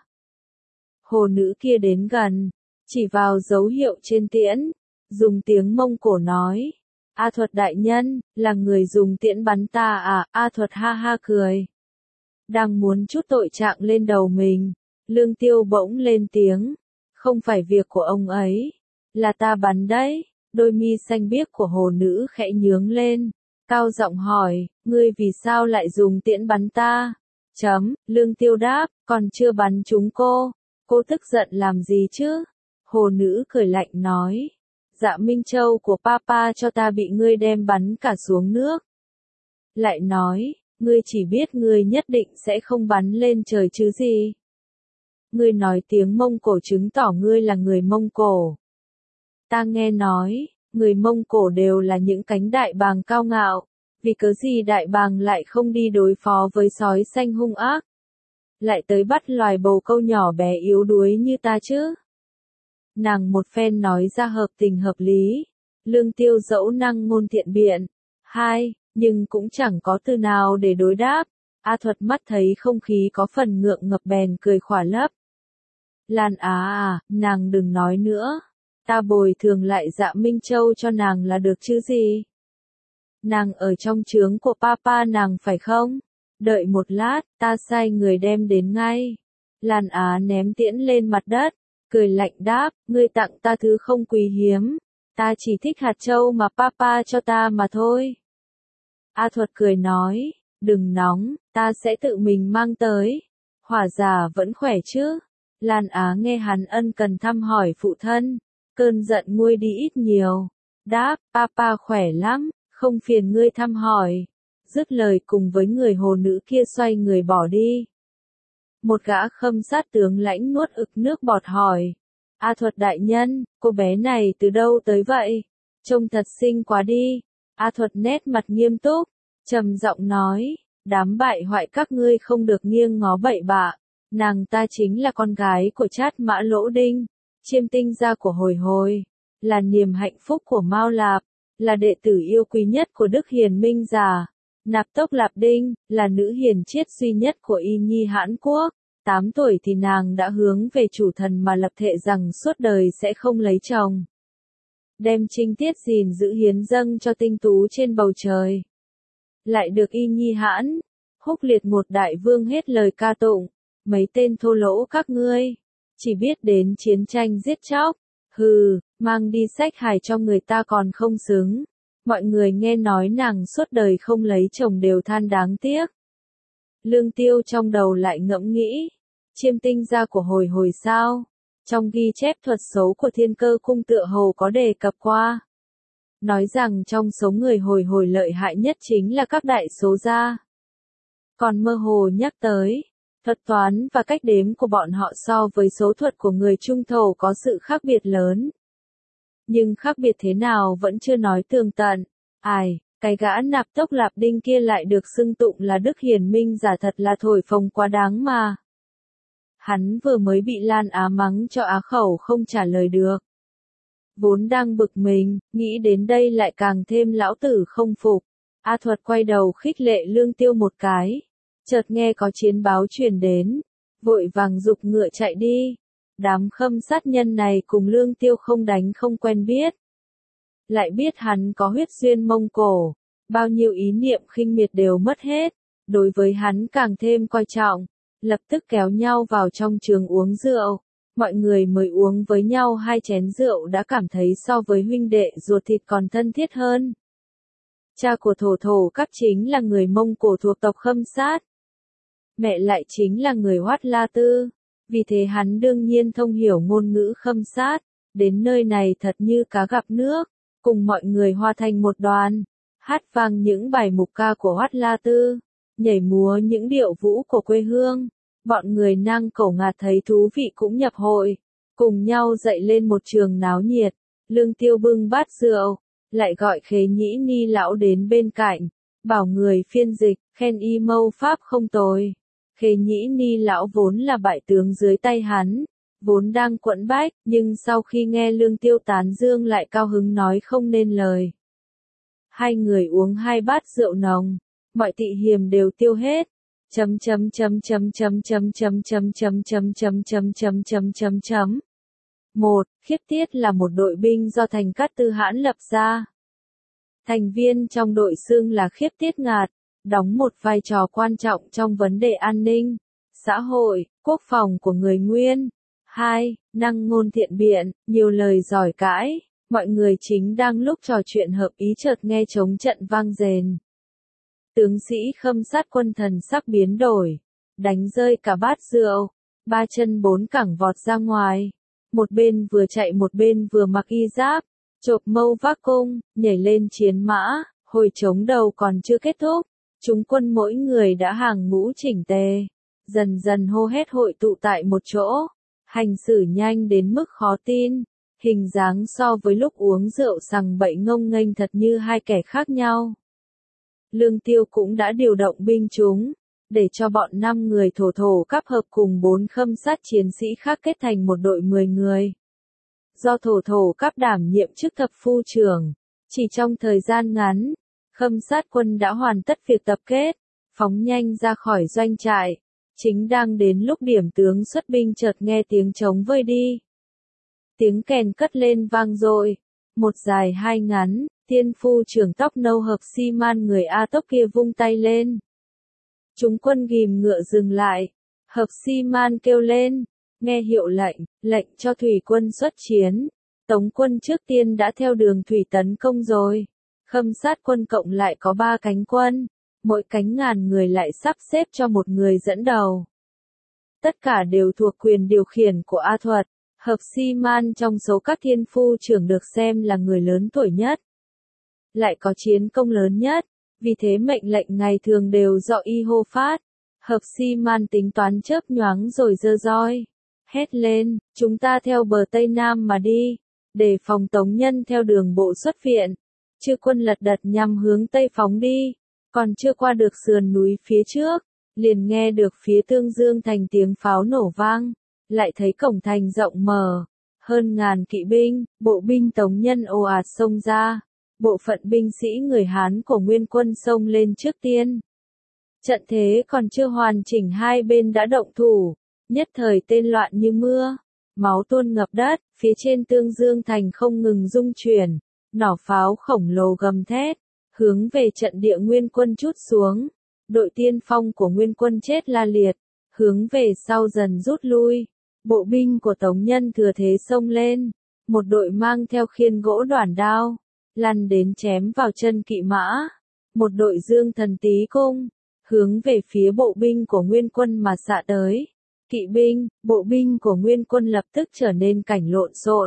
A: Hồ nữ kia đến gần, chỉ vào dấu hiệu trên tiễn, dùng tiếng Mông Cổ nói. A Thuật đại nhân, là người dùng tiễn bắn ta à? A Thuật ha ha cười. Đang muốn chút tội trạng lên đầu mình, Lương Tiêu bỗng lên tiếng. Không phải việc của ông ấy, là ta bắn đấy. Đôi mi xanh biếc của hồ nữ khẽ nhướng lên, cao giọng hỏi, ngươi vì sao lại dùng tiễn bắn ta? Chấm, Lương Tiêu đáp, còn chưa bắn chúng cô, cô tức giận làm gì chứ? Hồ nữ cười lạnh nói, Dạ Minh Châu của papa cho ta bị ngươi đem bắn cả xuống nước. Lại nói, ngươi chỉ biết ngươi nhất định sẽ không bắn lên trời chứ gì. Ngươi nói tiếng Mông Cổ chứng tỏ ngươi là người Mông Cổ. Ta nghe nói, người Mông Cổ đều là những cánh đại bàng cao ngạo, vì cớ gì đại bàng lại không đi đối phó với sói xanh hung ác, lại tới bắt loài bồ câu nhỏ bé yếu đuối như ta chứ? Nàng một phen nói ra hợp tình hợp lý, Lương Tiêu dẫu năng ngôn thiện biện, hai, nhưng cũng chẳng có từ nào để đối đáp. A Thuật mắt thấy không khí có phần ngượng ngập bèn cười khỏa lấp. Lan Á à, nàng đừng nói nữa. Ta bồi thường lại Dạ Minh Châu cho nàng là được chứ gì? Nàng ở trong trướng của papa nàng phải không? Đợi một lát, ta sai người đem đến ngay. Lan Á ném tiễn lên mặt đất, cười lạnh đáp, ngươi tặng ta thứ không quý hiếm. Ta chỉ thích hạt châu mà papa cho ta mà thôi. A Thuật cười nói, đừng nóng, ta sẽ tự mình mang tới. Hỏa giả vẫn khỏe chứ? Lan Á nghe hắn ân cần thăm hỏi phụ thân. Cơn giận nguôi đi ít nhiều. Đáp, papa khỏe lắm, không phiền ngươi thăm hỏi. Dứt lời cùng với người hồ nữ kia xoay người bỏ đi. Một gã Khâm Sát tướng lãnh nuốt ực nước bọt hỏi. A Thuật đại nhân, cô bé này từ đâu tới vậy? Trông thật xinh quá đi. A Thuật nét mặt nghiêm túc, trầm giọng nói, đám bại hoại các ngươi không được nghiêng ngó bậy bạ. Nàng ta chính là con gái của Trát Mã Lỗ Đinh. Chiêm tinh gia của Hồi Hồi, là niềm hạnh phúc của Mao Lạp, là đệ tử yêu quý nhất của Đức Hiền Minh Già. Nạp Tốc Lạp Đinh, là nữ hiền triết duy nhất của Y Nhi Hãn Quốc. Tám tuổi thì nàng đã hướng về chủ thần mà lập thệ rằng suốt đời sẽ không lấy chồng. Đem trinh tiết gìn giữ hiến dâng cho tinh tú trên bầu trời. Lại được Y Nhi Hãn, Húc Liệt một đại vương hết lời ca tụng. Mấy tên thô lỗ các ngươi, chỉ biết đến chiến tranh giết chóc, hừ, mang đi sách hài cho người ta còn không xứng. Mọi người nghe nói nàng suốt đời không lấy chồng đều than đáng tiếc. Lương Tiêu trong đầu lại ngẫm nghĩ, chiêm tinh gia của Hồi Hồi sao? Trong ghi chép thuật số của Thiên Cơ Cung tựa hồ có đề cập qua. Nói rằng trong số người Hồi Hồi lợi hại nhất chính là các đại số gia. Còn mơ hồ nhắc tới, thuật toán và cách đếm của bọn họ so với số thuật của người Trung Thổ có sự khác biệt lớn. Nhưng khác biệt thế nào vẫn chưa nói tường tận. Ai, cái gã Nạp Tốc Lạp Đinh kia lại được xưng tụng là Đức Hiền Minh Giả thật là thổi phồng quá đáng mà. Hắn vừa mới bị Lan Á mắng cho á khẩu không trả lời được. Vốn đang bực mình, nghĩ đến đây lại càng thêm lão tử không phục. A Thuật quay đầu khích lệ Lương Tiêu một cái. Chợt nghe có chiến báo truyền đến, vội vàng giục ngựa chạy đi. Đám Khâm Sát nhân này cùng Lương Tiêu không đánh không quen biết. Lại biết hắn có huyết duyên Mông Cổ, bao nhiêu ý niệm khinh miệt đều mất hết, đối với hắn càng thêm coi trọng, lập tức kéo nhau vào trong trường uống rượu. Mọi người mới uống với nhau hai chén rượu đã cảm thấy so với huynh đệ ruột thịt còn thân thiết hơn. Cha của Thổ Thổ Các chính là người Mông Cổ thuộc tộc Khâm Sát. Mẹ lại chính là người Hoát La Tư. vì thế hắn đương nhiên thông hiểu ngôn ngữ Khâm Sát, đến nơi này thật như cá gặp nước, cùng mọi người hòa thành một đoàn, hát vang những bài mục ca của Hoát La Tư, nhảy múa những điệu vũ của quê hương, bọn người Nang Cẩu Ngạt thấy thú vị cũng nhập hội, cùng nhau dậy lên một trường náo nhiệt, Lương Tiêu bưng bát rượu, lại gọi Khế Nhĩ Ni lão đến bên cạnh, bảo người phiên dịch, khen y mâu pháp không tồi. Khế Nhĩ Ni lão vốn là bại tướng dưới tay hắn, vốn đang quẫn bách, nhưng sau khi nghe Lương Tiêu tán dương lại cao hứng nói không nên lời. Hai người uống hai bát rượu nồng, mọi tị hiềm đều tiêu hết. Chấm chấm chấm chấm chấm chấm chấm chấm chấm chấm chấm chấm chấm chấm chấm chấm. Một, Khiếp Tiết là một đội binh do Thành Cát Tư Hãn lập ra. Thành viên trong đội xưng là Khiếp Tiết Ngạt, đóng một vai trò quan trọng trong vấn đề an ninh, xã hội, quốc phòng của người Nguyên. Hai, Năng ngôn thiện biện, nhiều lời giỏi cãi, mọi người chính đang lúc trò chuyện hợp ý chợt nghe trống trận vang rền. Tướng sĩ Khâm Sát quân thần sắc biến đổi, đánh rơi cả bát rượu, ba chân bốn cẳng vọt ra ngoài, một bên vừa chạy một bên vừa mặc y giáp, chộp mâu vác cung, nhảy lên chiến mã, hồi trống đầu còn chưa kết thúc, chúng quân mỗi người đã hàng ngũ chỉnh tề, dần dần hô hét hội tụ tại một chỗ, hành xử nhanh đến mức khó tin, hình dáng so với lúc uống rượu sằng bậy ngông nghênh thật như hai kẻ khác nhau. Lương Tiêu cũng đã điều động binh chúng, để cho bọn năm người thổ thổ cáp hợp cùng bốn Khâm Sát chiến sĩ khác kết thành một đội mười người. Do thổ thổ cáp đảm nhiệm chức thập phu trưởng, chỉ trong thời gian ngắn, Khâm Sát quân đã hoàn tất việc tập kết, phóng nhanh ra khỏi doanh trại, chính đang đến lúc điểm tướng xuất binh chợt nghe tiếng trống vơi đi. Tiếng kèn cất lên vang dội, một dài hai ngắn. Tiên phu trưởng tóc nâu Hợp Si Man người A Tốc kia vung tay lên. Chúng quân ghìm ngựa dừng lại. Hợp Si Man kêu lên, nghe hiệu lệnh, lệnh cho thủy quân xuất chiến. Tống quân trước tiên đã theo đường thủy tấn công rồi. Khâm Sát quân cộng lại có ba cánh quân, mỗi cánh ngàn người lại sắp xếp cho một người dẫn đầu. Tất cả đều thuộc quyền điều khiển của A Thuật. Hợp Si Man trong số các thiên phu trưởng được xem là người lớn tuổi nhất, lại có chiến công lớn nhất, vì thế mệnh lệnh ngày thường đều do y hô phát. Hợp Si Man tính toán chớp nhoáng rồi giơ roi, hét lên, chúng ta theo bờ Tây Nam mà đi, để phòng Tống nhân theo đường bộ xuất viện. Chư quân lật đật nhằm hướng Tây phóng đi, còn chưa qua được sườn núi phía trước, liền nghe được phía Tương Dương thành tiếng pháo nổ vang, lại thấy cổng thành rộng mở, hơn ngàn kỵ binh, bộ binh Tống nhân ồ ạt xông ra. Bộ phận binh sĩ người Hán của Nguyên quân xông lên trước tiên. Trận thế còn chưa hoàn chỉnh hai bên đã động thủ, nhất thời tên loạn như mưa, máu tuôn ngập đất, phía trên Tương Dương thành không ngừng rung chuyển, nỏ pháo khổng lồ gầm thét, hướng về trận địa Nguyên quân trút xuống. Đội tiên phong của Nguyên quân chết la liệt, hướng về sau dần rút lui. Bộ binh của Tống nhân thừa thế xông lên, một đội mang theo khiên gỗ đoản đao, lăn đến chém vào chân kỵ mã, một đội dương thần tý cung, hướng về phía bộ binh của Nguyên quân mà xạ tới. Kỵ binh, bộ binh của Nguyên quân lập tức trở nên cảnh lộn xộn.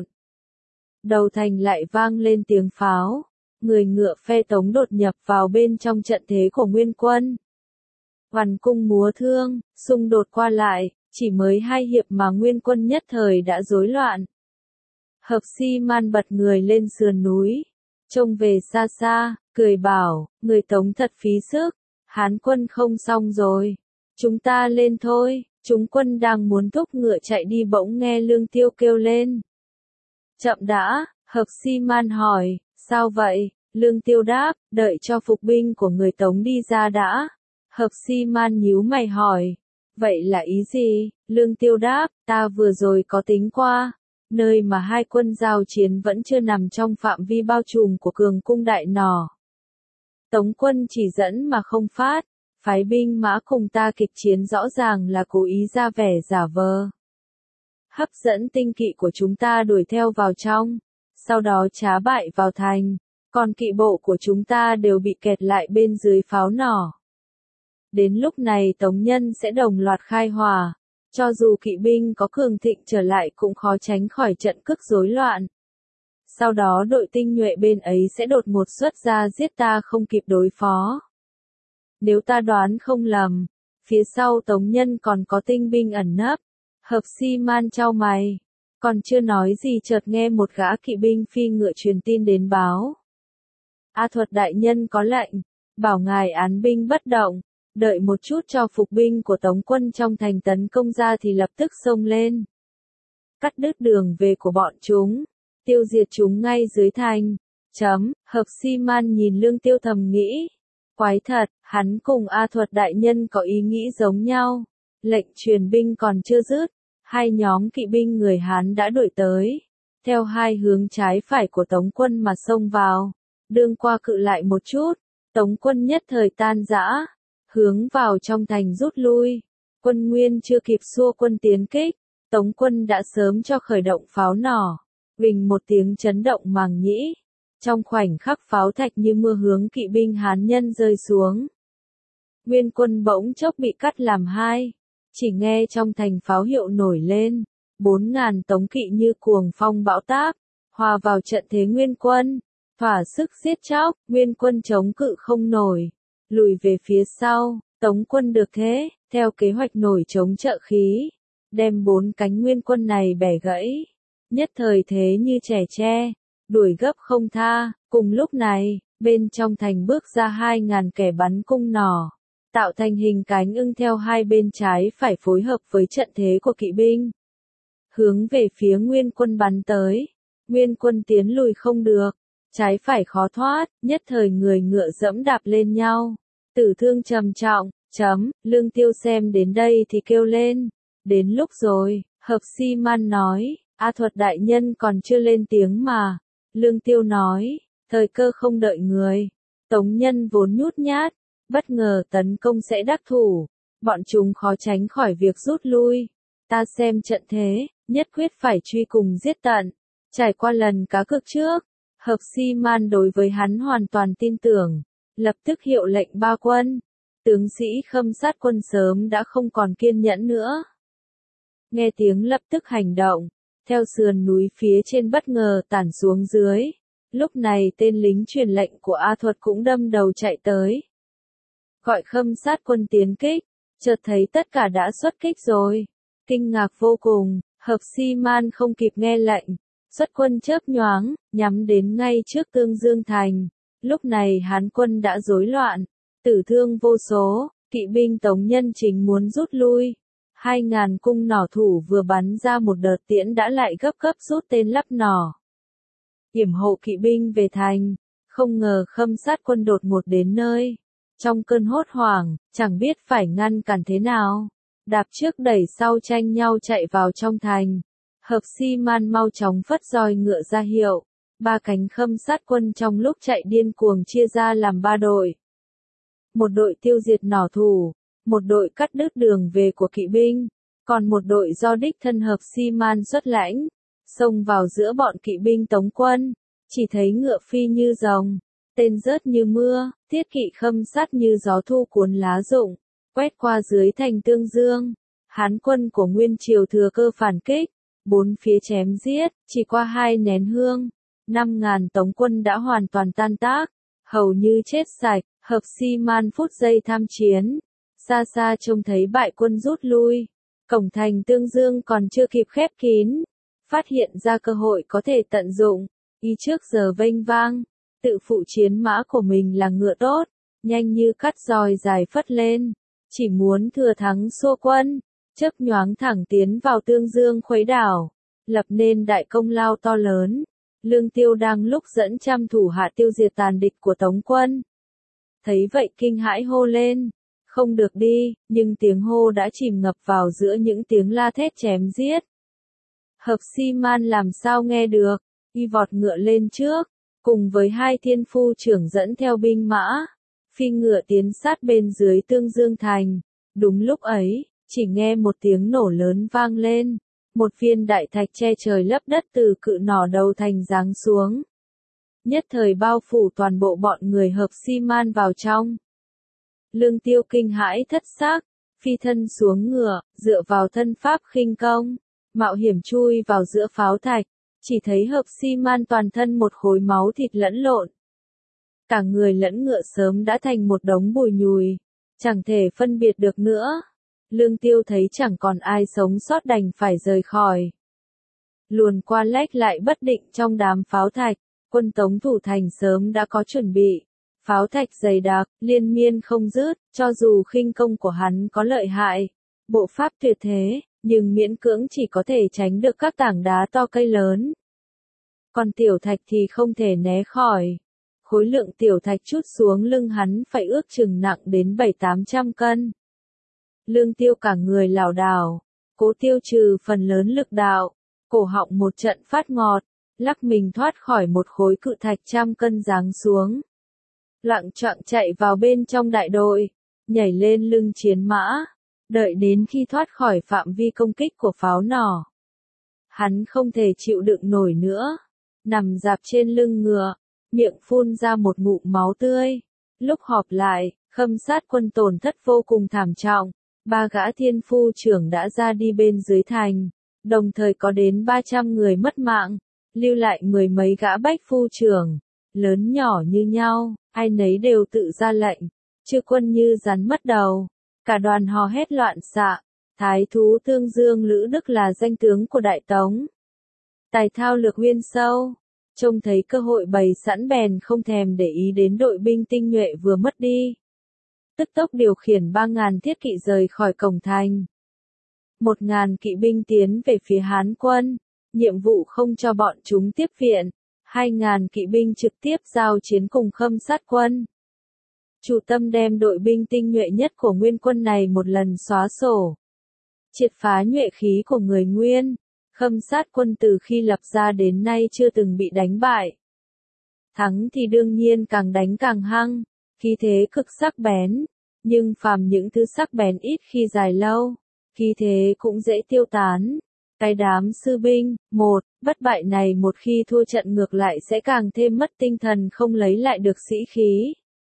A: Đầu thành lại vang lên tiếng pháo, người ngựa phe Tống đột nhập vào bên trong trận thế của Nguyên quân. Hoàn cung múa thương, xung đột qua lại, chỉ mới hai hiệp mà Nguyên quân nhất thời đã rối loạn. Hợp Si Man bật người lên sườn núi, trông về xa xa, cười bảo, người Tống thật phí sức, Hán quân không xong rồi, chúng ta lên thôi. Chúng quân đang muốn thúc ngựa chạy đi bỗng nghe Lương Tiêu kêu lên. Chậm đã, Hợp Si Man hỏi, sao vậy? Lương Tiêu đáp, đợi cho phục binh của người Tống đi ra đã. Hợp Si Man nhíu mày hỏi, vậy là ý gì? Lương Tiêu đáp, ta vừa rồi có tính qua, nơi mà hai quân giao chiến vẫn chưa nằm trong phạm vi bao trùm của cường cung đại nỏ. Tống quân chỉ dẫn mà không phát, phái binh mã cùng ta kịch chiến rõ ràng là cố ý ra vẻ giả vờ. Hấp dẫn tinh kỵ của chúng ta đuổi theo vào trong, sau đó trá bại vào thành, còn kỵ bộ của chúng ta đều bị kẹt lại bên dưới pháo nỏ. Đến lúc này Tống nhân sẽ đồng loạt khai hỏa, Cho dù kỵ binh có cường thịnh trở lại cũng khó tránh khỏi trận cước rối loạn. Sau đó đội tinh nhuệ bên ấy sẽ đột ngột xuất ra giết ta không kịp đối phó. Nếu ta đoán không lầm, phía sau Tống Nhân còn có tinh binh ẩn nấp. Hợp Si Man chau mày, còn chưa nói gì chợt nghe một gã kỵ binh phi ngựa truyền tin đến báo. A Thuật đại nhân có lệnh, bảo ngài án binh bất động, đợi một chút cho phục binh của Tống quân trong thành tấn công ra thì lập tức xông lên. Cắt đứt đường về của bọn chúng, tiêu diệt chúng ngay dưới thành. Chấm, Hợp Si Man nhìn Lương Tiêu thầm nghĩ. Quái thật, hắn cùng A Thuật đại nhân có ý nghĩ giống nhau. Lệnh truyền binh còn chưa dứt, hai nhóm kỵ binh người Hán đã đuổi tới, theo hai hướng trái phải của Tống quân mà xông vào. Đương qua cự lại một chút, Tống quân nhất thời tan rã, hướng vào trong thành rút lui. Quân Nguyên chưa kịp xua quân tiến kích, Tống quân đã sớm cho khởi động pháo nỏ, vình một tiếng chấn động màng nhĩ. Trong khoảnh khắc pháo thạch như mưa hướng kỵ binh Hán nhân rơi xuống. Nguyên quân bỗng chốc bị cắt làm hai, chỉ nghe trong thành pháo hiệu nổi lên, bốn ngàn Tống kỵ như cuồng phong bão táp, hòa vào trận thế Nguyên quân, thỏa sức giết chóc. Nguyên quân chống cự không nổi, lùi về phía sau. Tống quân được thế, theo kế hoạch nổi chống trợ khí, đem bốn cánh Nguyên quân này bẻ gãy, nhất thời thế như trẻ tre, đuổi gấp không tha. Cùng lúc này, bên trong thành bước ra hai ngàn kẻ bắn cung nỏ, tạo thành hình cánh ưng theo hai bên trái phải phối hợp với trận thế của kỵ binh, hướng về phía Nguyên quân bắn tới. Nguyên quân tiến lùi không được, trái phải khó thoát, nhất thời người ngựa dẫm đạp lên nhau, tử thương trầm trọng. Chấm, Lương Tiêu xem đến đây thì kêu lên, đến lúc rồi. Hợp Si Man nói, A Thuật đại nhân còn chưa lên tiếng mà. Lương Tiêu nói, thời cơ không đợi người, Tống nhân vốn nhút nhát, bất ngờ tấn công sẽ đắc thủ, bọn chúng khó tránh khỏi việc rút lui. Ta xem trận thế, nhất quyết phải truy cùng giết tận. Trải qua lần cá cược trước, Hợp Si Man đối với hắn hoàn toàn tin tưởng, lập tức hiệu lệnh ba quân. Tướng sĩ Khâm Sát quân sớm đã không còn kiên nhẫn nữa. Nghe tiếng lập tức hành động, theo sườn núi phía trên bất ngờ tản xuống dưới. Lúc này tên lính truyền lệnh của A Thuật cũng đâm đầu chạy tới, gọi Khâm Sát quân tiến kích. Chợt thấy tất cả đã xuất kích rồi, kinh ngạc vô cùng. Hợp Si Man không kịp nghe lệnh, xuất quân chớp nhoáng, nhắm đến ngay trước Tương Dương thành. Lúc này Hán quân đã rối loạn, tử thương vô số, kỵ binh Tống nhân chính muốn rút lui. Hai ngàn cung nỏ thủ vừa bắn ra một đợt tiễn đã lại gấp gấp rút tên lắp nỏ, yểm hộ kỵ binh về thành. Không ngờ Khâm Sát quân đột ngột đến nơi, trong cơn hốt hoảng, chẳng biết phải ngăn cản thế nào, đạp trước đẩy sau tranh nhau chạy vào trong thành. Hợp Si Man mau chóng phất roi ngựa ra hiệu, ba cánh Khâm Sát quân trong lúc chạy điên cuồng chia ra làm ba đội. Một đội tiêu diệt nỏ thủ, một đội cắt đứt đường về của kỵ binh, còn một đội do đích thân Hợp Si Man xuất lãnh, xông vào giữa bọn kỵ binh Tống quân. Chỉ thấy ngựa phi như rồng, tên rớt như mưa, thiết kỵ Khâm Sát như gió thu cuốn lá rụng, quét qua dưới thành Tương Dương. Hán quân của Nguyên Triều thừa cơ phản kích, bốn phía chém giết, chỉ qua hai nén hương, năm ngàn Tống quân đã hoàn toàn tan tác, hầu như chết sạch. Hợp Si Man phút giây tham chiến, xa xa trông thấy bại quân rút lui, cổng thành Tương Dương còn chưa kịp khép kín, phát hiện ra cơ hội có thể tận dụng, ý trước giờ vênh vang, tự phụ chiến mã của mình là ngựa tốt, nhanh như cắt roi dài phất lên, chỉ muốn thừa thắng xua quân, chớp nhoáng thẳng tiến vào Tương Dương khuấy đảo, lập nên đại công lao to lớn. Lương Tiêu đang lúc dẫn trăm thủ hạ tiêu diệt tàn địch của Tống quân, thấy vậy kinh hãi hô lên, không được đi, nhưng tiếng hô đã chìm ngập vào giữa những tiếng la thét chém giết. Hợp Si Man làm sao nghe được, y vọt ngựa lên trước, cùng với hai thiên phu trưởng dẫn theo binh mã, phi ngựa tiến sát bên dưới Tương Dương thành. Đúng lúc ấy, chỉ nghe một tiếng nổ lớn vang lên, một viên đại thạch che trời lấp đất từ cự nỏ đầu thành giáng xuống, nhất thời bao phủ toàn bộ bọn người Hợp Si Man vào trong. Lương Tiêu kinh hãi thất xác, phi thân xuống ngựa, dựa vào thân pháp khinh công, mạo hiểm chui vào giữa pháo thạch, chỉ thấy Hợp Si Man toàn thân một khối máu thịt lẫn lộn. Cả người lẫn ngựa sớm đã thành một đống bùi nhùi, chẳng thể phân biệt được nữa. Lương Tiêu thấy chẳng còn ai sống sót đành phải rời khỏi. Luồn qua lách lại bất định trong đám pháo thạch, quân Tống thủ thành sớm đã có chuẩn bị. Pháo thạch dày đặc, liên miên không dứt, cho dù khinh công của hắn có lợi hại, bộ pháp tuyệt thế, nhưng miễn cưỡng chỉ có thể tránh được các tảng đá to cây lớn. Còn tiểu thạch thì không thể né khỏi. Khối lượng tiểu thạch trút xuống lưng hắn phải ước chừng nặng đến bảy tám trăm cân. Lương Tiêu cả người lảo đảo, cố tiêu trừ phần lớn lực đạo, cổ họng một trận phát ngọt, lắc mình thoát khỏi một khối cự thạch trăm cân giáng xuống. Lặng choạng chạy vào bên trong đại đội, nhảy lên lưng chiến mã, đợi đến khi thoát khỏi phạm vi công kích của pháo nỏ. Hắn không thể chịu đựng nổi nữa, nằm dạp trên lưng ngựa, miệng phun ra một ngụm máu tươi. Lúc họp lại, Khâm Sát quân tổn thất vô cùng thảm trọng, ba gã thiên phu trưởng đã ra đi bên dưới thành, đồng thời có đến ba trăm người mất mạng, lưu lại mười mấy gã bách phu trưởng, lớn nhỏ như nhau, ai nấy đều tự ra lệnh, chư quân như rắn mất đầu, cả đoàn hò hét loạn xạ. Thái thú Tương Dương Lữ Đức là danh tướng của Đại Tống, tài thao lược uyên sâu, trông thấy cơ hội bày sẵn bèn không thèm để ý đến đội binh tinh nhuệ vừa mất đi. Tức tốc điều khiển ba ngàn thiết kỵ rời khỏi cổng thành. Một ngàn kỵ binh tiến về phía Hán quân, nhiệm vụ không cho bọn chúng tiếp viện, hai ngàn kỵ binh trực tiếp giao chiến cùng Khâm Sát quân. Chủ tâm đem đội binh tinh nhuệ nhất của Nguyên quân này một lần xóa sổ, triệt phá nhuệ khí của người Nguyên. Khâm Sát quân từ khi lập ra đến nay chưa từng bị đánh bại. Thắng thì đương nhiên càng đánh càng hăng, khí thế cực sắc bén, nhưng phàm những thứ sắc bén ít khi dài lâu, khí thế cũng dễ tiêu tán. Cái đám sư binh, một, bất bại này một khi thua trận ngược lại sẽ càng thêm mất tinh thần không lấy lại được sĩ khí.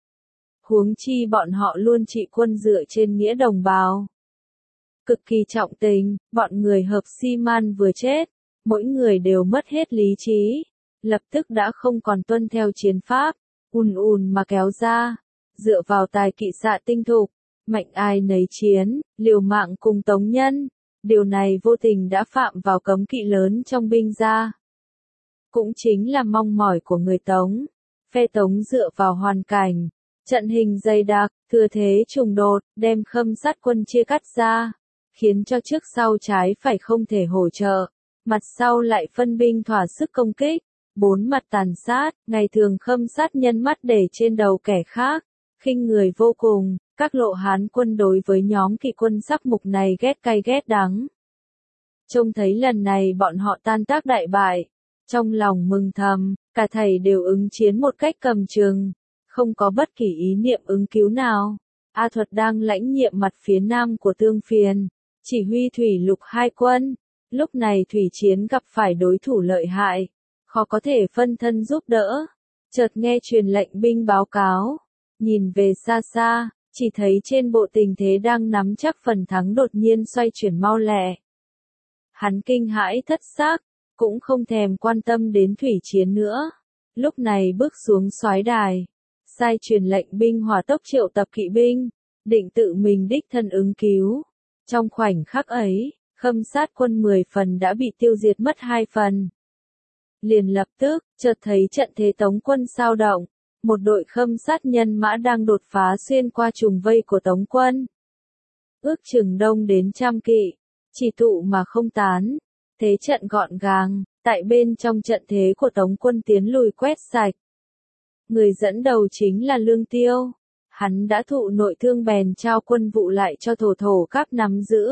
A: Huống chi bọn họ luôn trị quân dựa trên nghĩa đồng bào. Cực kỳ trọng tình, bọn người Hợp Si Man vừa chết, mỗi người đều mất hết lý trí, lập tức đã không còn tuân theo chiến pháp, ùn ùn mà kéo ra, dựa vào tài kỵ xạ tinh thục, mạnh ai nấy chiến, liều mạng cùng Tống nhân, điều này vô tình đã phạm vào cấm kỵ lớn trong binh gia. Cũng chính là mong mỏi của người Tống, phe Tống dựa vào hoàn cảnh, trận hình dày đặc, thừa thế trùng đột, đem Khâm Sát quân chia cắt ra, khiến cho trước sau trái phải không thể hỗ trợ, mặt sau lại phân binh thỏa sức công kích, bốn mặt tàn sát, ngày thường Khâm Sát nhân mắt để trên đầu kẻ khác, khinh người vô cùng, các lộ Hán quân đối với nhóm kỵ quân sắc mục này ghét cay ghét đắng. Trông thấy lần này bọn họ tan tác đại bại, trong lòng mừng thầm, cả thầy đều ứng chiến một cách cầm chừng, không có bất kỳ ý niệm ứng cứu nào. A Thuật đang lãnh nhiệm mặt phía nam của Tương Phiền, chỉ huy thủy lục hai quân, lúc này thủy chiến gặp phải đối thủ lợi hại, khó có thể phân thân giúp đỡ. Chợt nghe truyền lệnh binh báo cáo, nhìn về xa xa, chỉ thấy trên bộ tình thế đang nắm chắc phần thắng đột nhiên xoay chuyển mau lẹ. Hắn kinh hãi thất xác, cũng không thèm quan tâm đến thủy chiến nữa. Lúc này bước xuống soái đài, sai truyền lệnh binh hỏa tốc triệu tập kỵ binh, định tự mình đích thân ứng cứu. Trong khoảnh khắc ấy, Khâm Sát quân mười phần đã bị tiêu diệt mất hai phần. Liền lập tức, chợt thấy trận thế Tống quân sao động, một đội Khâm Sát nhân mã đang đột phá xuyên qua trùng vây của Tống quân. Ước chừng đông đến trăm kỵ, chỉ tụ mà không tán, thế trận gọn gàng, tại bên trong trận thế của Tống quân tiến lùi quét sạch. Người dẫn đầu chính là Lương Tiêu. Hắn đã thụ nội thương bèn trao quân vụ lại cho thổ thổ các nắm giữ.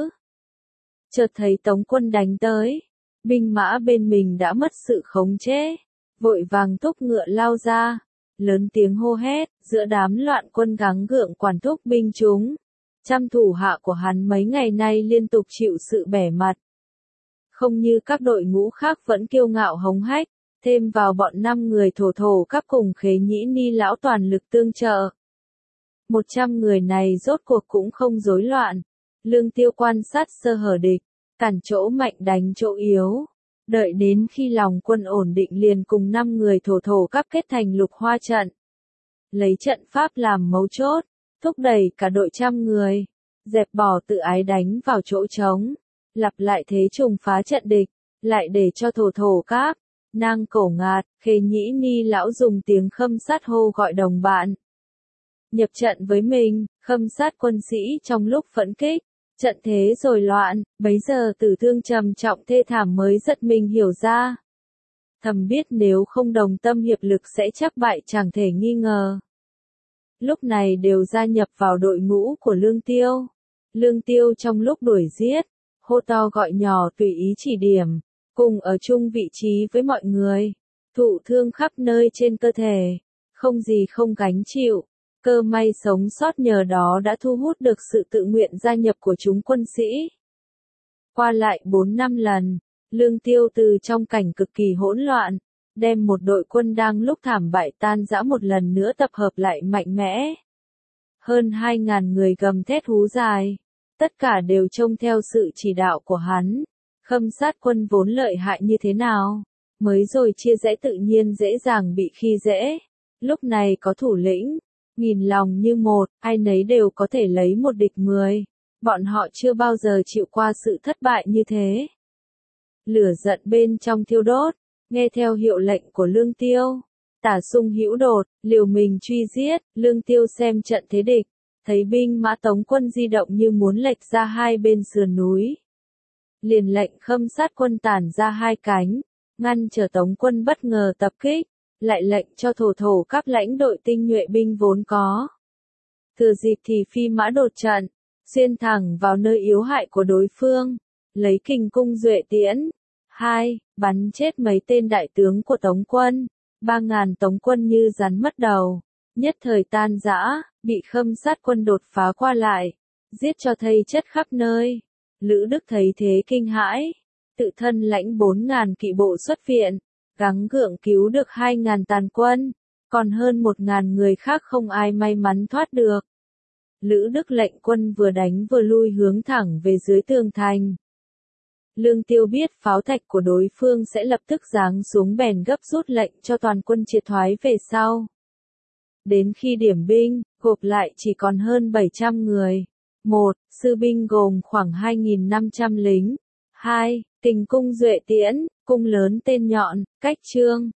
A: Chợt thấy Tống quân đánh tới, binh mã bên mình đã mất sự khống chế, vội vàng thúc ngựa lao ra, lớn tiếng hô hét, giữa đám loạn quân gắng gượng quản thúc binh chúng. Trăm thủ hạ của hắn mấy ngày nay liên tục chịu sự bẻ mặt. Không như các đội ngũ khác vẫn kiêu ngạo hống hách, thêm vào bọn năm người thổ thổ các cùng Khế Nhĩ Ni lão toàn lực tương trợ. Một trăm người này rốt cuộc cũng không rối loạn, Lương Tiêu quan sát sơ hở địch, cản chỗ mạnh đánh chỗ yếu. Đợi đến khi lòng quân ổn định liền cùng năm người thổ thổ các kết thành lục hoa trận. Lấy trận pháp làm mấu chốt, thúc đẩy cả đội trăm người, dẹp bỏ tự ái đánh vào chỗ trống, lặp lại thế trùng phá trận địch, lại để cho thổ thổ các, nang cổ ngạt, khê nhĩ ni lão dùng tiếng khâm sát hô gọi đồng bạn. Nhập trận với mình, khâm sát quân sĩ trong lúc phẫn kích, trận thế rồi loạn, bấy giờ tử thương trầm trọng thê thảm mới giật mình hiểu ra. Thầm biết nếu không đồng tâm hiệp lực sẽ chắc bại chẳng thể nghi ngờ. Lúc này đều gia nhập vào đội ngũ của Lương Tiêu. Lương Tiêu trong lúc đuổi giết, hô to gọi nhỏ tùy ý chỉ điểm, cùng ở chung vị trí với mọi người, thụ thương khắp nơi trên cơ thể, không gì không gánh chịu. Cơ may sống sót nhờ đó đã thu hút được sự tự nguyện gia nhập của chúng quân sĩ. Qua lại bốn năm lần, Lương Tiêu từ trong cảnh cực kỳ hỗn loạn, đem một đội quân đang lúc thảm bại tan rã một lần nữa tập hợp lại mạnh mẽ. Hơn hai ngàn người gầm thét hú dài, tất cả đều trông theo sự chỉ đạo của hắn. Khâm sát quân vốn lợi hại như thế nào, mới rồi chia rẽ tự nhiên dễ dàng bị khi dễ. Lúc này có thủ lĩnh, nghìn lòng như một, ai nấy đều có thể lấy một địch mười. Bọn họ chưa bao giờ chịu qua sự thất bại như thế. Lửa giận bên trong thiêu đốt, nghe theo hiệu lệnh của Lương Tiêu. Tả Sung hữu đột, liều mình truy giết, Lương Tiêu xem trận thế địch, thấy binh mã Tống quân di động như muốn lệch ra hai bên sườn núi. Liền lệnh khâm sát quân tản ra hai cánh, ngăn trở Tống quân bất ngờ tập kích, lại lệnh cho thổ thổ các lãnh đội tinh nhuệ binh vốn có. Thừa dịp thì phi mã đột trận, xuyên thẳng vào nơi yếu hại của đối phương, lấy kình cung duệ tiễn. Hai, bắn chết mấy tên đại tướng của Tống quân, ba ngàn Tống quân như rắn mất đầu, nhất thời tan rã, bị khâm sát quân đột phá qua lại, giết cho thây chất khắp nơi. Lữ Đức thấy thế kinh hãi, tự thân lãnh bốn ngàn kỵ bộ xuất viện, gắng gượng cứu được hai ngàn tàn quân, còn hơn một ngàn người khác không ai may mắn thoát được. Lữ Đức lệnh quân vừa đánh vừa lui hướng thẳng về dưới tường thành. Lương Tiêu biết pháo thạch của đối phương sẽ lập tức giáng xuống bèn gấp rút lệnh cho toàn quân triệt thoái về sau. Đến khi điểm binh, gộp lại chỉ còn hơn bảy trăm người. một. Sư binh gồm khoảng hai nghìn năm trăm lính. hai. Kình cung duệ tiễn, cung lớn tên nhọn, cách trương,